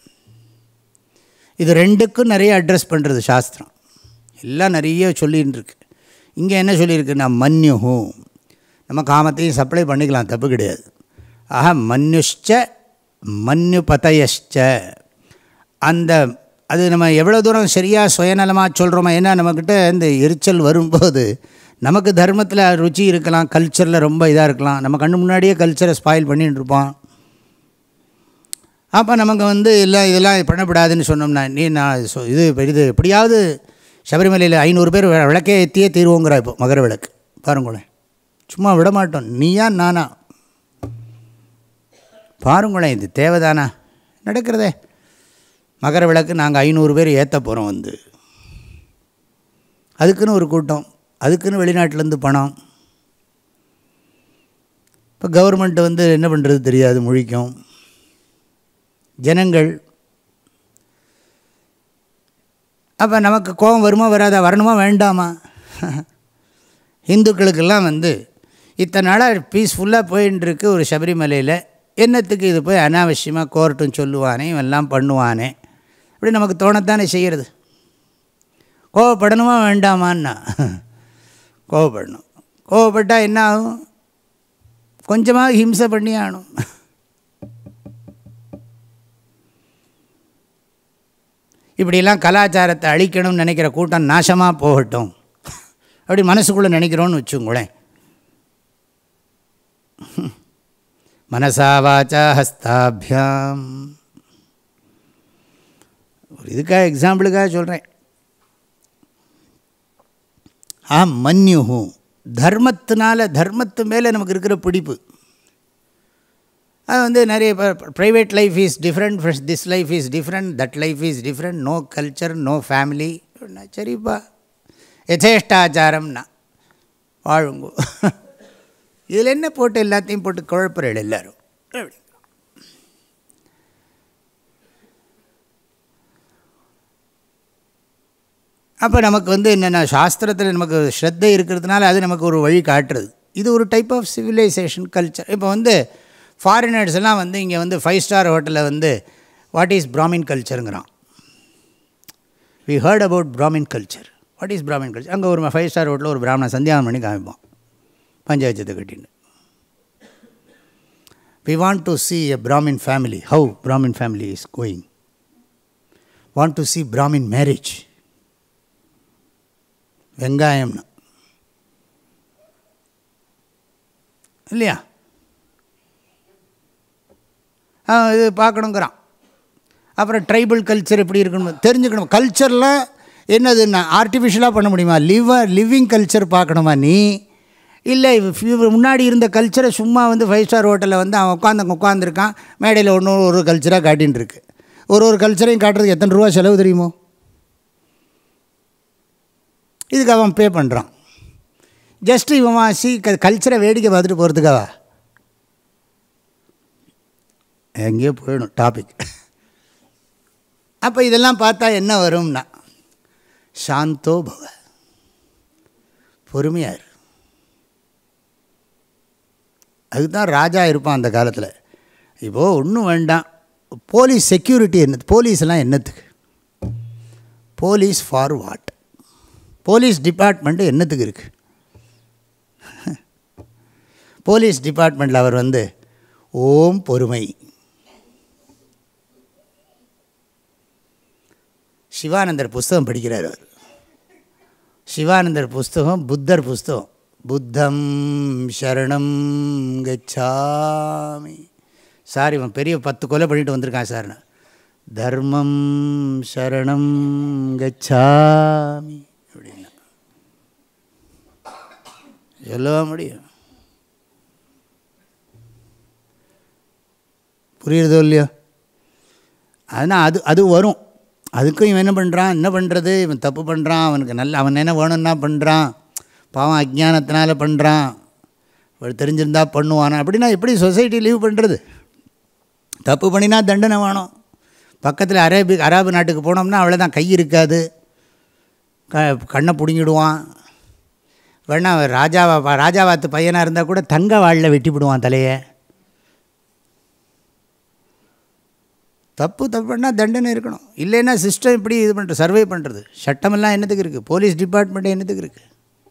இது ரெண்டுக்கும் நிறைய அட்ரஸ் பண்ணுறது சாஸ்திரம். எல்லாம் நிறைய சொல்லின்னு இருக்கு. இங்கே என்ன சொல்லியிருக்குன்னா மன்யுஹு, நம்ம காமத்தையும் சப்ளை பண்ணிக்கலாம், தப்பு கிடையாது. ஆஹா, மன்யுஷ்ச மன்யுபதயஷ்ச. அந்த அது நம்ம எவ்வளோ தூரம் சரியாக சுயநலமாக சொல்கிறோமா. ஏன்னா நம்மக்கிட்ட இந்த எரிச்சல் வரும்போது நமக்கு தர்மத்தில் ருச்சி இருக்கலாம், கல்ச்சரில் ரொம்ப இதாக இருக்கலாம், நம்ம கண்ணு முன்னாடியே கல்ச்சரை ஸ்பாயில் பண்ணிகிட்டு இருப்போம். அப்போ நமக்கு வந்து எல்லாம் இதெல்லாம் பண்ணக்கூடாதுன்னு சொன்னோம்னா, நீ நான் இது இது எப்படியாவது சபரிமலையில் ஐநூறு பேர் விளக்கே ஏற்றியே தீர்வோங்கிறா. இப்போ மகர விளக்கு பாருங்களேன், சும்மா விட மாட்டோம். நீயா நானா பாருங்களேன், இது தேவைதானா நடக்கிறதே. மகர விளக்கு நாங்கள் ஐநூறு பேர் ஏற்ற போகிறோம். வந்து அதுக்குன்னு ஒரு கூட்டம், அதுக்குன்னு வெளிநாட்டிலேருந்து பணம். இப்போ கவர்மெண்ட் வந்து என்ன பண்ணுறது தெரியாது, முழிக்கும். ஜனங்கள் அப்போ நமக்கு கோபம் வருமா வராதா, வரணுமா வேண்டாமா? இந்துக்களுக்கெல்லாம் வந்து இத்தனை நாளாக பீஸ்ஃபுல்லாக போயின்னு இருக்கு ஒரு சபரிமலையில், என்னத்துக்கு இது போய் அனாவசியமாக கோர்ட்டுன்னு சொல்லுவானே, இவெல்லாம் பண்ணுவானே, அப்படி நமக்கு தோணத்தானே செய்கிறது. கோவப்படணுமா வேண்டாமான்னா கோவப்படணும். கோவப்பட்டால் என்ன ஆகும்? கொஞ்சமாக ஹிம்சை பண்ணி ஆகணும். இப்படிலாம் கலாச்சாரத்தை அழிக்கணும்னு நினைக்கிற கூட்டம் நாசமாக போகட்டும் அப்படி மனசுக்குள்ளே நினைக்கிறோன்னு வச்சுங்களேன். மனசா வாச்சா ஹஸ்தாபியாம். ஒரு இதுக்காக எக்ஸாம்பிளுக்காக சொல்கிறேன். ஆ மன்யுஹு, தர்மத்தினால தர்மத்து மேலே நமக்கு இருக்கிற பிடிப்பு. அது வந்து நிறைய private life is different, this life is different, that life is different, no culture, no family. சரிப்பா, யதேஷ்டாச்சாரம்னா வாழுங்கோ. இதில் என்ன போட்டு எல்லாத்தையும் போட்டு குழப்பறீள் எல்லோரும். அப்போ நமக்கு வந்து என்னென்னா சாஸ்திரத்தில் நமக்கு ஸ்ரத்தை இருக்கிறதுனால அது நமக்கு ஒரு வழி காட்டுறது. இது ஒரு டைப் ஆஃப் சிவிலைசேஷன் கல்ச்சர். இப்போ வந்து ஃபாரினர்ஸ் எல்லாம் வந்து இங்கே வந்து ஃபைவ் ஸ்டார் ஹோட்டலில் வந்து வாட் இஸ் பிராமின் கல்ச்சருங்கிறான். We heard about Brahmin culture. What is Brahmin culture? அங்கே ஒரு ஃபைவ் ஸ்டார் ஹோட்டலில் ஒரு பிராமணன் சந்தியாவனம் பண்ணி காமிப்போம் பஞ்சாயத்தை கட்டின்னு. We want to see a Brahmin family, how Brahmin family is going. Want to see Brahmin marriage. வெங்காயம்னா இல்லையா, இது பார்க்கணுங்கிறான். அப்புறம் ட்ரைபல் கல்ச்சர் எப்படி இருக்கணும் தெரிஞ்சுக்கணும். கல்ச்சர்லாம் என்னதுன்னா ஆர்டிஃபிஷியலாக பண்ண முடியுமா? லிவ லிவிங் கல்ச்சர் பார்க்கணுமா நீ? இல்லை முன்னாடி இருந்த கல்ச்சரை சும்மா வந்து ஃபைவ் ஸ்டார் ஹோட்டலில் வந்து அவன் உட்காந்து உட்காந்துருக்கான், மேடையில் ஒன்று ஒரு கல்ச்சராக காட்டின்னு இருக்கு. ஒரு ஒரு கல்ச்சரையும் காட்டுறதுக்கு எத்தனை ரூபா செலவு தெரியுமோ? இதுக்கு அவன் பே பண்ணுறான். ஜஸ்ட்டு இவன் வாசி கல்ச்சரை வேடிக்கை பார்த்துட்டு போகிறதுக்காவா? எங்கேயோ போயிடும் டாபிக். அப்போ இதெல்லாம் பார்த்தா என்ன வரும்னா சாந்தோ பவ, பொறுமையாக இரு. அதுக்கு தான் ராஜா இருப்பான் அந்த காலத்தில். இப்போது ஒன்றும் வேண்டாம், போலீஸ் செக்யூரிட்டி என்ன, போலீஸ்லாம் என்னத்துக்கு, police for what, police department என்னத்துக்கு இருக்குது? போலீஸ் டிபார்ட்மெண்ட்டில் அவர் வந்து ஓம் பொறுமை. சிவானந்தர் புஸ்தகம் படிக்கிறார் அவர். சிவானந்தர் புஸ்தகம் புத்தர் புஸ்தகம். புத்தம் சரணம் கச்சாமி. சார் இவன் பெரிய பத்து கொலை பண்ணிட்டு வந்திருக்கான் சார். தர்மம் சரணம் கச்சாமி அப்படின்னா சொல்ல முடியும். புரியுறதோ இல்லையோ? அதனால் அது அது வரும். அதுக்கும் இவன் என்ன பண்ணுறான், என்ன பண்ணுறது, இவன் தப்பு பண்ணுறான், அவனுக்கு நல்ல அவன் என்ன வேணும்னா பண்ணுறான், பாவம் அஜ்ஞானத்தினால பண்ணுறான், தெரிஞ்சிருந்தா பண்ணுவானா அப்படின்னா எப்படி சொசைட்டி லீவ் பண்ணுறது? தப்பு பண்ணினா தண்டனை வேணும். பக்கத்தில் அரேபி அராபு நாட்டுக்கு போனோம்னா அவ்வளோதான், கை இருக்காது, க கண்ணை பிடுங்கிடுவான். வேணா ராஜாவா ராஜாவாத்து பையனாக இருந்தால் கூட தங்க வாழில் வெட்டிவிடுவான் தலையை. தப்பு தப்பு பண்ணால் தண்டனை இருக்கணும். இல்லைன்னா சிஸ்டம் இப்படி இது பண்ணுறது, சர்வே பண்ணுறது. சட்டமெல்லாம் என்னத்துக்கு இருக்குது? போலீஸ் டிபார்ட்மெண்ட்டு என்னத்துக்கு இருக்குது?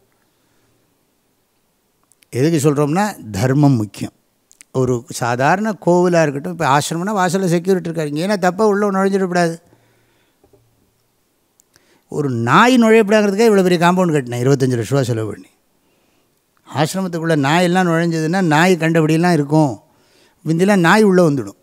எதுக்கு சொல்கிறோம்னா தர்மம் முக்கியம். ஒரு சாதாரண கோவிலாக இருக்கட்டும், இப்போ ஆசிரமம்னா வாசலில் செக்யூரிட்டி இருக்காங்க, ஏன்னா தப்பாக உள்ளே நுழைஞ்சிடக்கூடாது. ஒரு நாய் நுழையப்படாங்கிறதுக்கே இவ்வளோ பெரிய காம்பவுண்ட் கட்டினேன், இருபத்தஞ்சி லட்ச ரூபா செலவு பண்ணி. ஆசிரமத்துக்குள்ளே நாயெல்லாம் நுழைஞ்சதுன்னா நாய் கண்டபடியெல்லாம் இருக்கும். முந்திலாம் நாய் உள்ளே வந்துடும்.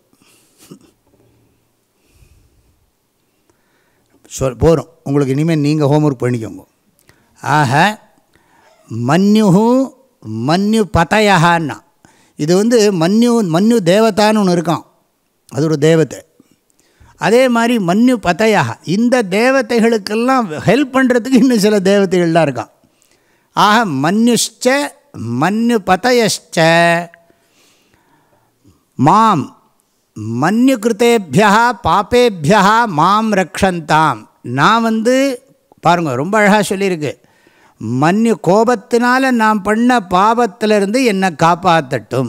சொல் போகிறோம் உங்களுக்கு, இனிமேல் நீங்கள் ஹோம்ஒர்க் பண்ணிக்கோங்க. ஆக மன்யுஹு மன்யு பதயஹான்னா, இது வந்து மன்யு மன்யு தேவதான்னு ஒன்று இருக்கான், அது ஒரு தேவதை. அதே மாதிரி மன்யு பதயா, இந்த தேவதைகளுக்கெல்லாம் ஹெல்ப் பண்ணுறதுக்கு இன்னும் சில தேவதைகள்லாம் இருக்கான். ஆக மன்யுஷ்ச மன்யு பதயஷ்ச மாம் மன்யு கிருத்தேபியா பாப்பேபியா மாம் ரக்ஷந்தாம். நான் வந்து பாருங்கள் ரொம்ப அழகாக சொல்லியிருக்கு, மன்யு கோபத்தினால நான் பண்ண பாபத்திலிருந்து என்னை காப்பாற்றட்டும்.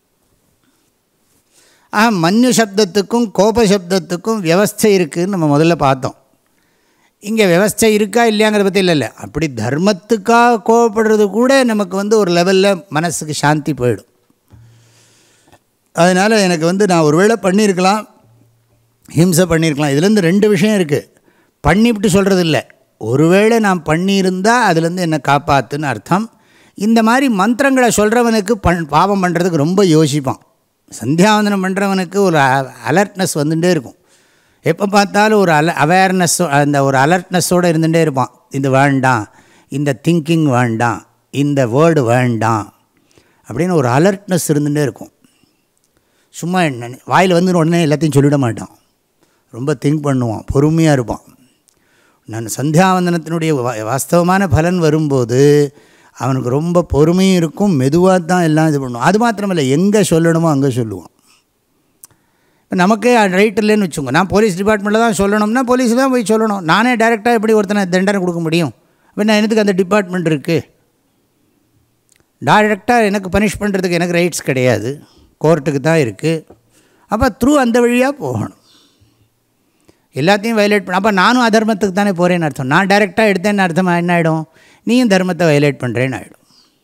ஆ மன்யு சப்தத்துக்கும் கோப சப்தத்துக்கும் வியவஸ்தை இருக்குதுன்னு நம்ம முதல்ல பார்த்தோம். இங்கே வியவஸ்தை இருக்கா இல்லையாங்கிறத பற்றி இல்லை இல்லை அப்படி தர்மத்துக்காக கோபப்படுறது கூட நமக்கு வந்து ஒரு லெவலில் மனசுக்கு சாந்தி போயிடும். அதனால் எனக்கு வந்து நான் ஒரு வேளை பண்ணியிருக்கலாம், ஹிம்சை பண்ணியிருக்கலாம். இதுலேருந்து ரெண்டு விஷயம் இருக்குது. பண்ணிவிட்டு சொல்கிறது இல்லை, ஒருவேளை நான் பண்ணியிருந்தால் அதுலேருந்து என்னை காப்பாற்றுன்னு அர்த்தம். இந்த மாதிரி மந்திரங்களை சொல்கிறவனுக்கு பண் பாவம் பண்ணுறதுக்கு ரொம்ப யோசிப்பான். சந்தியாவந்தனம் பண்ணுறவனுக்கு ஒரு அலர்ட்னஸ் வந்துகிட்டே இருக்கும். எப்போ பார்த்தாலும் ஒரு அல அவேர்னஸ், அந்த ஒரு அலர்ட்னஸோடு இருந்துகிட்டே இருப்பான். இது வேண்டாம், இந்த திங்கிங் வேண்டாம், இந்த வேர்டு வேண்டாம் அப்படின்னு ஒரு அலர்ட்னஸ் இருந்துகிட்டே இருக்கும். சும்மா என்ன வாயில் வந்து உடனே எல்லாத்தையும் சொல்லிவிட மாட்டான், ரொம்ப திங்க் பண்ணுவான், பொறுமையாக இருப்பான். நான் சந்தியாவந்தனத்தினுடைய வாஸ்தவமான பலன் வரும்போது அவனுக்கு ரொம்ப பொறுமையும் இருக்கும், மெதுவாக தான் எல்லாம் இது பண்ணுவான். அது மாத்திரமில்லை, எங்கே சொல்லணுமோ அங்கே சொல்லுவான். இப்போ நமக்கே ரைட் இல்லைன்னு வச்சுக்கோங்க, நான் போலீஸ் டிபார்ட்மெண்ட்டில் தான் சொல்லணும்னா போலீஸ் தான் போய் சொல்லணும். நானே டைரெக்டாக எப்படி ஒருத்தனை தண்டனை கொடுக்க முடியும்? இப்போ நான் எனக்கு அந்த டிபார்ட்மெண்ட் இருக்குது, டைரெக்டாக எனக்கு பனிஷ் பண்ணுறதுக்கு எனக்கு ரைட்ஸ் கிடையாது, கோர்ட்டுக்கு தான் இருக்குது. அப்போ த்ரூ அந்த வழியாக போகணும், எல்லாத்தையும் வயலேட் பண்ண. அப்போ நானும் அதர்மத்துக்கு தானே போகிறேன்னு அர்த்தம். நான் டைரெக்டாக எடுத்தேன்னு அர்த்தம் என்ன ஆகிடும்? நீயும் தர்மத்தை வயலேட் பண்ணுறேன்னு ஆகிடும்.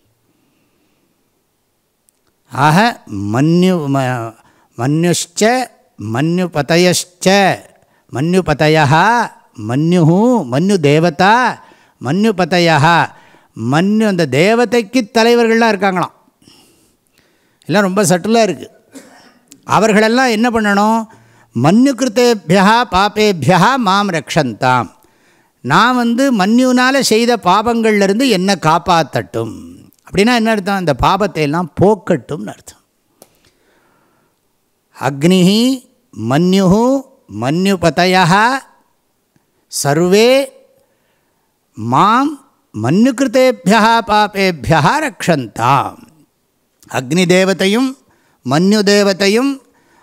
ஆக மன்யு மன்யுஷ்ச மன்யு பதயஷ்ச மன்யு பதயா மன்யு மன்யு தேவதா மன்யு பதயா மன்யு, அந்த தேவதைக்கு தலைவர்கள்லாம் இருக்காங்களாம். எல்லாம் ரொம்ப சட்டிலாக இருக்குது. அவர்களெல்லாம் என்ன பண்ணணும்? மன்யு கிருத்தேபியா பாப்பேபியா மாம் ரக்ஷந்தாம், நான் வந்து மன்யுனால் செய்த பாபங்கள்லேருந்து என்னை காப்பாற்றட்டும். அப்படின்னா என்ன அர்த்தம்? இந்த பாபத்தை எல்லாம் போக்கட்டும்னு அர்த்தம். அக்னி மன்யு மன்யு பதயா சர்வே மாம் மன்யு கிருத்தேபியா பாப்பேபியா ரக்ஷந்தாம். அக்னி தேவதையும் மன்யு தேவதையும்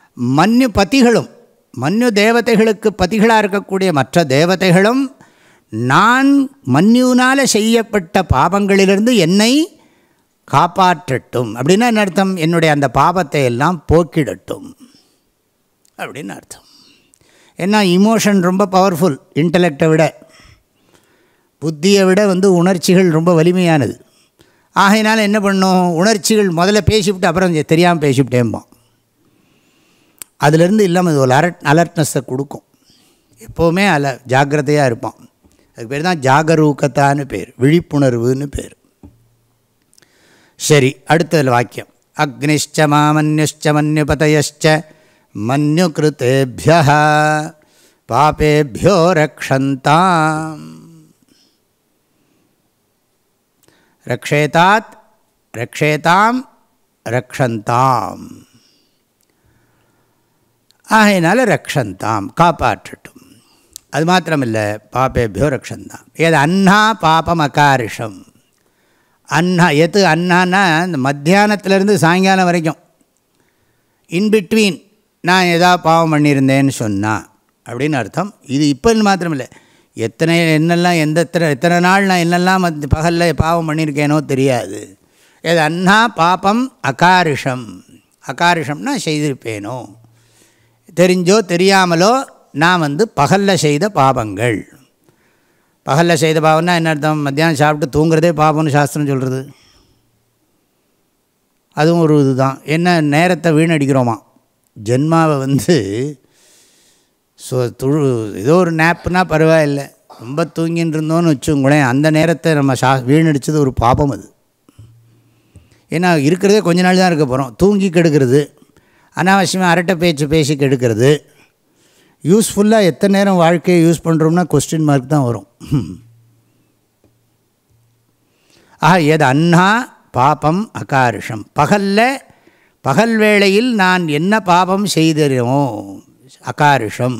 மன்யு பதிகளும், மன்யு தேவதைகளுக்கு பதிகளாக இருக்கக்கூடிய மற்ற தேவதைகளும் நான் மன்யுனால் செய்யப்பட்ட பாபங்களிலிருந்து என்னை காப்பாற்றட்டும். அப்படின்னா என்ன அர்த்தம்? என்னுடைய அந்த பாபத்தை எல்லாம் போக்கிடட்டும் அப்படின்னு அர்த்தம். ஏன்னா இமோஷன் ரொம்ப பவர்ஃபுல். இன்டலெக்டை விட, புத்தியை விட வந்து உணர்ச்சிகள் ரொம்ப வலிமையானது. ஆகையினால என்ன பண்ணும்? உணர்ச்சிகள் முதல்ல பேசிவிட்டு அப்புறம் தெரியாமல் பேசிவிட்டேம்போம். அதிலேருந்து இல்லாமல் இது ஒரு அலர்ட் அலர்ட்னஸை கொடுக்கும். எப்போவுமே அல ஜாக்கிரதையாக இருப்பான். அதுக்கு பேர் தான் ஜாகரூகத்தான்னு பேர், விழிப்புணர்வுன்னு பேர். சரி, அடுத்ததில் வாக்கியம். அக்னிஷ்ச மாமன்யுஷ்ச மன்யுபதயஷ்ச மன்யுகிருதேப்யः பாபேப்யோ ரக்ஷந்தாம். ரக்ஷேதாத் ரக்ஷேதாம் ரக்ஷந்தாம். ஆகையினால ரக்ஷந்தாம், காப்பாற்றட்டும். அது மாத்திரமில்லை, பாபேபியோ ரக்ஷந்தாம். ஏது அன்னா பாபம் அகாரிஷம். அன்னா எது அன்னான்னா இந்த மத்தியானத்துலேருந்து சாயங்காலம் வரைக்கும் இன்பிட்வீன் நான் ஏதாவது பாவம் பண்ணியிருந்தேன்னு சொன்னால் அப்படின்னு அர்த்தம். இது இப்போன்னு மாத்திரமில்லை, எத்தனை என்னெல்லாம் எந்த எத்தனை எத்தனை நாள் நான் என்னெல்லாம் மத் பகலில் பாவம் பண்ணியிருக்கேனோ தெரியாது. ஏது அன்னா பாபம் அகாரிஷம். அகாரிஷம்னா செய்திருப்பேனோ, தெரிஞ்சோ தெரியாமலோ நான் வந்து பகலில் செய்த பாபங்கள். பகலில் செய்த பாவம்னா என்ன அர்த்தம்? மத்தியானம் சாப்பிட்டு தூங்குறதே பாவம்னு சாஸ்திரம் சொல்கிறது. அதுவும் ஒரு இதுதான். என்ன, நேரத்தை வீணடிக்கிறோமா. ஜென்மாவை வந்து ஸோ துழு ஏதோ ஒரு நேப்புனா பரவாயில்லை, ரொம்ப தூங்கின்னு இருந்தோன்னு வச்சுங்களேன், அந்த நேரத்தை நம்ம சா வீணடித்தது ஒரு பாபம் அது. ஏன்னா இருக்கிறதே கொஞ்ச நாள் தான் இருக்க போகிறோம். தூங்கி கெடுக்கிறது, அனாவசியமாக அரட்டை பேச்சு பேசி கெடுக்கிறது, யூஸ்ஃபுல்லாக எத்தனை நேரம் வாழ்க்கையை யூஸ் பண்ணுறோம்னா கொஸ்டின் மார்க் தான் வரும். ஆஹா, எது அன்னா பாபம் அகாரிஷம். பகலில் பகல் வேளையில் நான் என்ன பாபம் செய்தோ அகாரிஷம்.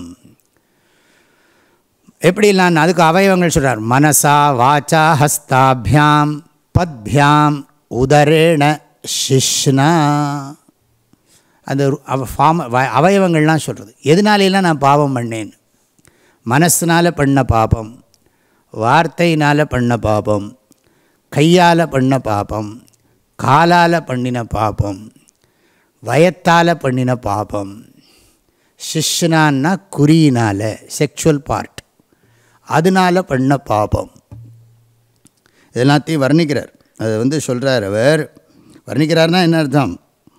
எப்படி நான் அதுக்கு அவயவங்கள் சொல்கிறார். மனசா வாச்சா ஹஸ்தாபியாம் பத்பியாம் உதரேண சிஷ்னா. அந்த ஃபார்ம் அவயவங்கள்லாம் சொல்கிறது. எதனாலெல்லாம் நான் பாவம் பண்ணேன்? மனசினால் பண்ண பாபம், வார்த்தையினால் பண்ண பாபம், கையால் பண்ண பாபம், காலால் பண்ணின பாபம், வயத்தால் பண்ணின பாபம், சிஷ்னான்னா குறியினால் செக்ஷுவல் பார்ட், அதனால் பண்ண பாபம். இதெல்லாத்தையும் வர்ணிக்கிறார். அதை வந்து சொல்கிறார். அவர் வர்ணிக்கிறார்னா என்ன அர்த்தம்?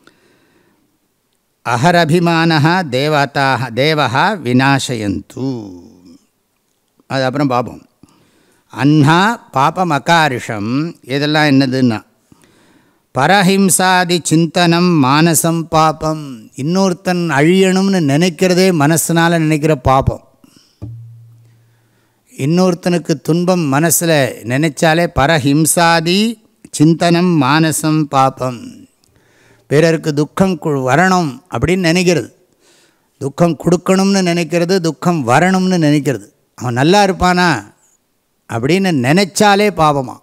அஹரபிமானஹ தேவதாக தேவஹா விநாசயந்து. அது அப்புறம் பாபம். அன்னா பாபம் அகாரிஷம். இதெல்லாம் என்னதுன்னா பரஹிம்சாதி சிந்தனம் மானசம் பாபம். இன்னொருத்தன் அழியணும்னு நினைக்கிறதே மனசினால் நினைக்கிற பாபம். இன்னொருத்தனுக்கு துன்பம் மனசில் நினைச்சாலே பரஹிம்சாதி சிந்தனம் மானசம் பாபம். பிறருக்கு துக்கம் வரணும் அப்படின்னு நினைக்கிறது, துக்கம் கொடுக்கணும்னு நினைக்கிறது, துக்கம் வரணும்னு நினைக்கிறது. அவன் நல்லா இருப்பானா அப்படின்னு நினைச்சாலே பாவமா.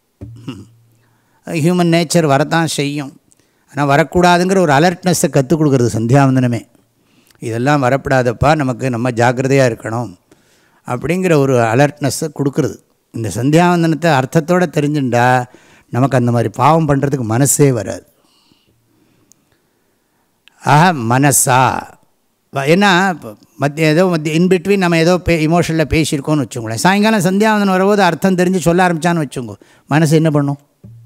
ஹியூமன் நேச்சர் வரத்தான் செய்யும். ஆனால் வரக்கூடாதுங்கிற ஒரு அலர்ட்னஸை கற்றுக் கொடுக்குறது சந்தியாவந்தனமே. இதெல்லாம் வரப்படாதப்பா, நமக்கு நம்ம ஜாக்கிரதையாக இருக்கணும் அப்படிங்கிற ஒரு அலர்ட்னஸை கொடுக்குறது. இந்த சந்தியாவந்தனத்தை அர்த்தத்தோடு தெரிஞ்சுட்டா நமக்கு அந்த மாதிரி பாவம் பண்ணுறதுக்கு மனசே வராது. ஆஹா, மனசா. ஏன்னா மத்திய ஏதோ மத்திய இன்பிட்வீன் நம்ம ஏதோ பே இமோஷனில் பேசியிருக்கோன்னு வச்சுக்கோங்களேன். சாயங்காலம் சந்தியாவந்தனம் வரும்போது அர்த்தம் தெரிஞ்சு சொல்ல ஆரம்பித்தான்னு வச்சுக்கோங்க, மனசு என்ன பண்ணும்?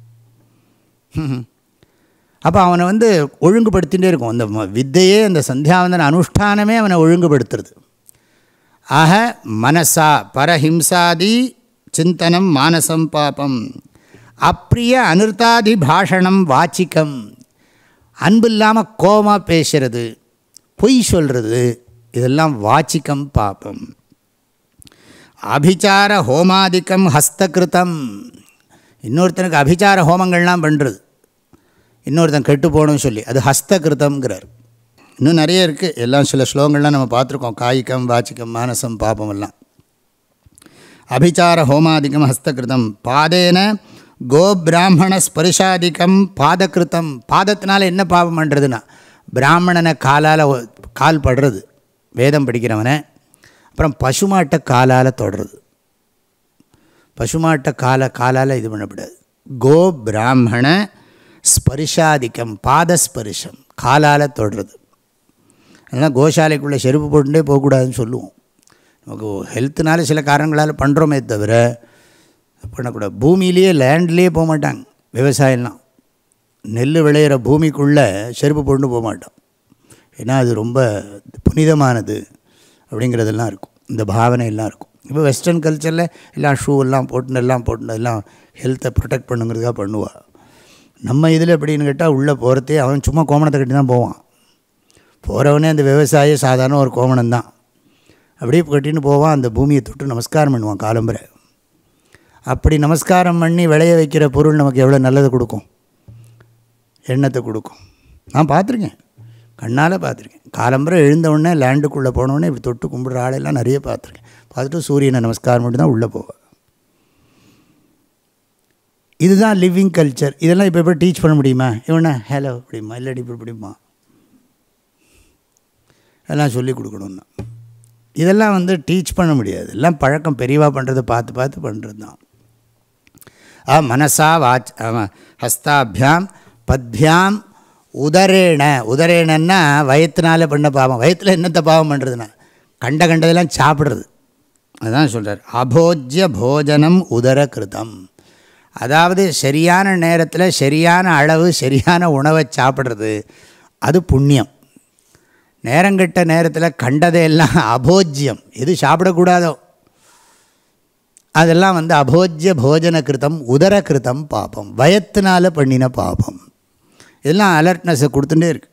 அப்போ அவனை வந்து ஒழுங்குபடுத்திகிட்டே இருக்கும். அந்த வித்தையே, அந்த சந்தியாவந்தன அனுஷ்டானமே அவனை ஒழுங்குபடுத்துறது. ஆக மனசா பரஹிம்சாதி சிந்தனம் மானசம் பாபம். அப்பிரிய அனிர்த்தாதி பாஷணம் வாச்சிக்கம். அன்பு இல்லாமல் கோபமாக பேசுறது, பொய் சொல்கிறது, இதெல்லாம் வாச்சிக்கம் பாபம். அபிச்சார ஹோமாதிக்கம் ஹஸ்தகிருத்தம். இன்னொருத்தனுக்கு அபிச்சார ஹோமங்கள்லாம் பண்ணுறது, இன்னொருத்தன் கெட்டு போகணும்னு சொல்லி, அது ஹஸ்தகிருத்தம்ங்கிறார். இன்னும் நிறைய இருக்குது. எல்லாம் சில ஸ்லோகங்கள்லாம் நம்ம பார்த்துருக்கோம். காய்கம் வாச்சிக்கம் மானசம் பாபம் எல்லாம். அபிச்சார ஹோமாதிக்கம் ஹஸ்தகிருத்தம். பாதேன கோ பிராமண ஸ்பரிசாதிக்கம் பாதகிருத்தம். பாதத்தினால என்ன பாவம் பண்ணுறதுன்னா பிராமணனை காலால் கால் படுறது, வேதம் படிக்கிறவனை. அப்புறம் பசுமாட்டை காலால் தொடுறது. பசுமாட்டை கால காலால் இது பண்ணக்கூடாது. கோ பிராமண ஸ்பரிஷாதிக்கம், பாதஸ்பரிஷம், காலால் தொடுறது. அதனால் கோசாலைக்குள்ளே செருப்பு போட்டுட்டே போகக்கூடாதுன்னு சொல்லுவோம். நமக்கு ஹெல்த்துனால சில காரணங்களால் பண்ணுறோமே தவிர பண்ணக்கூடாது. பூமியிலேயே லேண்ட்லேயே போக மாட்டாங்க விவசாயம்லாம். நெல் விளையிற பூமிக்குள்ளே செருப்பு போட்டு போக மாட்டோம். ஏன்னா அது ரொம்ப புனிதமானது அப்படிங்கிறதெல்லாம் இருக்கும், இந்த பாவனை எல்லாம் இருக்கும். இப்போ வெஸ்டர்ன் கல்ச்சரில் எல்லாம் ஷூ எல்லாம் போட்டுன்னு எல்லாம் போட்டுன்னு எல்லாம் ஹெல்த்தை ப்ரொடெக்ட் பண்ணுங்கிறதுக்காக பண்ணுவாள். நம்ம இதில் எப்படின்னு கேட்டால் உள்ளே போகிறதே அவன் சும்மா கோமணத்தை கட்டி தான் போவான். போகிறவனே அந்த விவசாயி சாதாரண ஒரு கோமணம் தான், அப்படியே கட்டின்னு போவான். அந்த பூமியை தொட்டு நமஸ்காரம் பண்ணுவான் காலம்பரை. அப்படி நமஸ்காரம் பண்ணி விளைய வைக்கிற பொருள் நமக்கு எவ்வளோ நல்லது கொடுக்கும், எண்ணத்தை கொடுக்கும். நான் பார்த்துருக்கேன், கண்ணால் பார்த்துருக்கேன். காலம்பரை எழுந்தவுடனே லேண்டுக்குள்ளே போனவுடனே இப்படி தொட்டு கும்பிட்ற ஆளெல்லாம் நிறைய பார்த்துருக்கேன். பார்த்துட்டு சூரியனை நமஸ்காரம் மட்டும் தான் உள்ளே போவேன். இதுதான் லிவிங் கல்ச்சர். இதெல்லாம் இப்போ எப்படி டீச் பண்ண முடியுமா? இவனா ஹலோ அப்படிமா, இல்லாடி இப்படி இப்படிமா எல்லாம் சொல்லி கொடுக்கணுன்னா இதெல்லாம் வந்து டீச் பண்ண முடியாது. எல்லாம் பழக்கம், பெரியவா பண்ணுறதை பார்த்து பார்த்து பண்ணுறது தான். ஆ மனசா வாச் ஹஸ்தாபியாம் பத்யாம் உதரேண. உதரேணன்னா வயத்தினால பண்ண பாவம். வயத்தில் என்னத்தை பாவம் பண்ணுறதுன்னா கண்ட கண்டதெல்லாம் சாப்பிட்றது. அதுதான் சொல்கிறார், அபோஜ்ய போஜனம் உதர கிருதம். அதாவது சரியான நேரத்தில் சரியான அளவு சரியான உணவை சாப்பிட்றது அது புண்ணியம். நேரங்கெட்ட நேரத்தில் கண்டதையெல்லாம் அபோஜ்யம், எது சாப்பிடக்கூடாதோ அதெல்லாம் வந்து அபோஜ்ய போஜன கிருத்தம் உதர கிருத்தம் பாபம், வயத்தினால பண்ணின பாபம். இதெல்லாம் அலர்ட்னஸை கொடுத்துட்டே இருக்கு.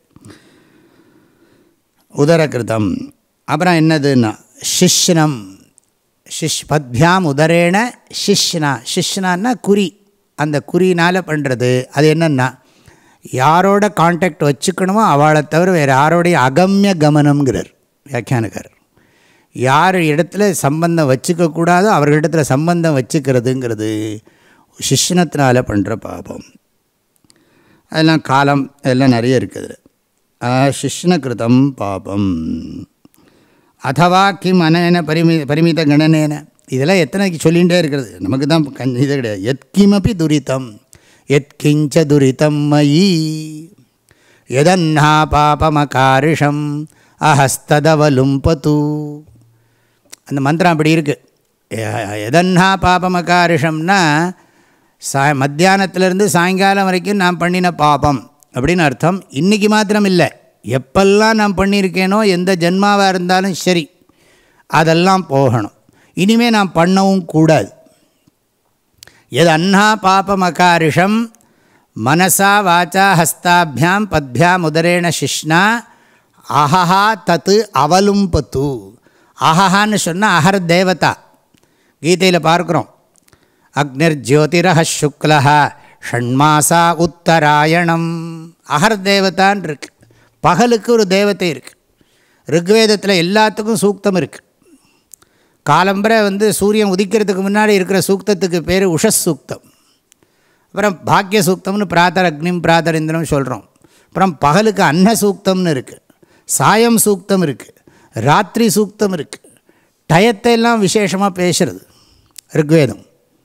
உதர கிருத்தம். அப்புறம் என்னதுன்னா சிஷ்னம். ஷிஷ் பத்யாம் உதரேன ஷிஷ்னா. ஷிஷ்னான்னா குறி. அந்த குறியினால் பண்ணுறது அது என்னென்னா யாரோட கான்டாக்ட் வச்சுக்கணுமோ அவளை தவிர வேறு யாரோடைய அகம்ய கமனம்ங்கிறார் வியாக்கியானக்காரர். யார் இடத்துல சம்பந்தம் வச்சுக்கக்கூடாதோ அவர்களிடத்தில் சம்பந்தம் வச்சுக்கிறதுங்கிறது சிஷ்னத்தினால் பண்ணுற பாபம். அதெல்லாம் காலம் எல்லாம் நிறைய இருக்குது. சிஷ்ணகிருதம் பாபம். அதவா கிம் அனேன பரிமி பரிமித கணனேன. இதெல்லாம் எத்தனைக்கு சொல்லிகிட்டே இருக்கிறது, நமக்கு தான் கண் இது கிடையாது. எத்கிமபி துரிதம் எத்கிஞ்ச துரிதம் மயி எதன்னா பாபமகாரிஷம் அஹஸ்ததவலும்பது. அந்த மந்திரம் அப்படி இருக்குது. எதன்னா பாபமகாரிஷம்னா சா மத்தியானத்திலேருந்து சாயங்காலம் வரைக்கும் நான் பண்ணின பாபம் அப்படின்னு அர்த்தம். இன்றைக்கி மாத்திரம் இல்லை, எப்பெல்லாம் நான் பண்ணியிருக்கேனோ எந்த ஜென்மாவாக இருந்தாலும் சரி அதெல்லாம் போகணும். இனிமேல் நான் பண்ணவும் கூடாது. எது அன்னா பாபம் அகாரிஷம் மனசா வாச்சா ஹஸ்தாபியாம் பத்யாம் உதரேண சிஷ்ணா அஹஹா தத்து அவலும்பத்து. அஹஹான்னு சொன்னால் அஹர் தேவதா. கீதையில் பார்க்குறோம், அக்னிர் ஜோதிரஹ சுக்லஹ ஷண்மாசா உத்தராயணம். அஹர் தேவதான் இருக்கு. பகலுக்கு ஒரு தேவதை இருக்குது. ருக்வேதத்தில் எல்லாத்துக்கும் சூக்தம் இருக்குது. காலம்பரை வந்து சூரியன் உதிக்கிறதுக்கு முன்னாடி இருக்கிற சூக்தத்துக்கு பேர் உஷஸ் சூக்தம். அப்புறம் பாக்ய சூக்தம்னு பிராத்தர் அக்னிம் பிராத்தர் இந்திரம் சொல்கிறோம். அப்புறம் பகலுக்கு அன்ன சூக்தம்னு இருக்குது, சாயம் சூக்தம் இருக்குது, ராத்திரி சூக்தம் இருக்குது. டயத்தை எல்லாம் விசேஷமாக பேசுகிறது ருக்வேதம்.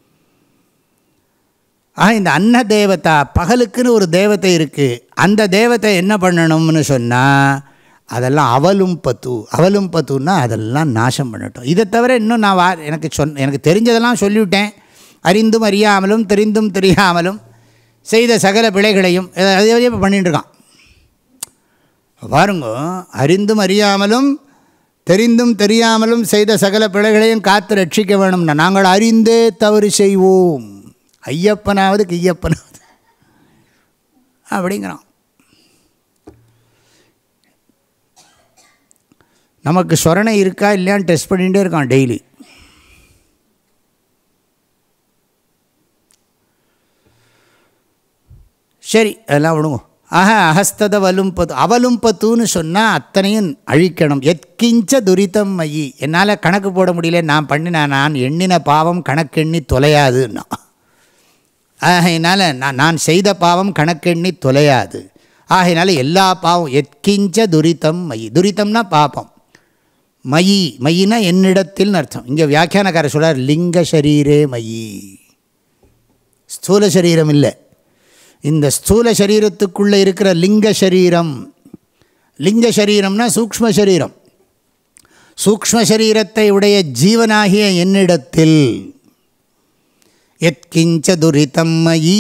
ஆக இந்த அன்ன தேவதா பகலுக்குன்னு ஒரு தேவதை இருக்குது. அந்த தேவதை என்ன பண்ணணும்னு சொன்னால் அதெல்லாம் அவலும் பத்து. அவலும் பத்துன்னா அதெல்லாம் நாசம் பண்ணட்டும். இதை தவிர இன்னும் நான் வா எனக்கு சொன் எனக்கு தெரிஞ்சதெல்லாம் சொல்லிவிட்டேன். அறிந்தும் அறியாமலும் தெரிந்தும் தெரியாமலும் செய்த சகல பிழைகளையும் அதே இப்போ பண்ணிட்டுருக்கான் பாருங்க. அறிந்தும் அறியாமலும் தெரிந்தும் தெரியாமலும் செய்த சகல பிழைகளையும் காத்து ரட்சிக்க வேணும்னா நாங்கள் அறிந்தே தவறு செய்வோம், ஐயப்பனாவது கிய்யப்பனாவது அப்படிங்கிறான். நமக்கு சொரணை இருக்கா இல்லையான்னு டெஸ்ட் பண்ணிகிட்டே இருக்கான் டெய்லி. சரி அதெல்லாம் விடுங்க. ஆஹ அஹஸ்தத வலும்பத்து. அவலும்பத்துன்னு சொன்னால் அத்தனையும் அழிக்கணும். எத்கிஞ்ச துரிதம் மயி. என்னால் கணக்கு போட முடியல, நான் பண்ணின நான் எண்ணின பாவம் கணக்கெண்ணி தொலையாதுன்னா. ஆகையினால் நான் நான் செய்த பாவம் கணக்கெண்ணி தொலையாது. ஆகையினால எல்லா பாவம் எத்கிஞ்ச துரிதம் மயி. துரிதம்னா பாபம். மயி, மயினா என்னிடத்தில் அர்த்தம். இங்கே வியாக்கியானக்காரர் சொல்கிறார் லிங்க ஷரீரே மயி. ஸ்தூல சரீரம் இல்லை, இந்த ஸ்தூல சரீரத்துக்குள்ளே இருக்கிற லிங்க சரீரம். லிங்க சரீரம்னா சூக்ஷ்ம சரீரம். சூக்ஷ்ம சரீரத்தை உடைய ஜீவனாகிய என்னிடத்தில் எத்கிஞ்ச துரிதம் மயி.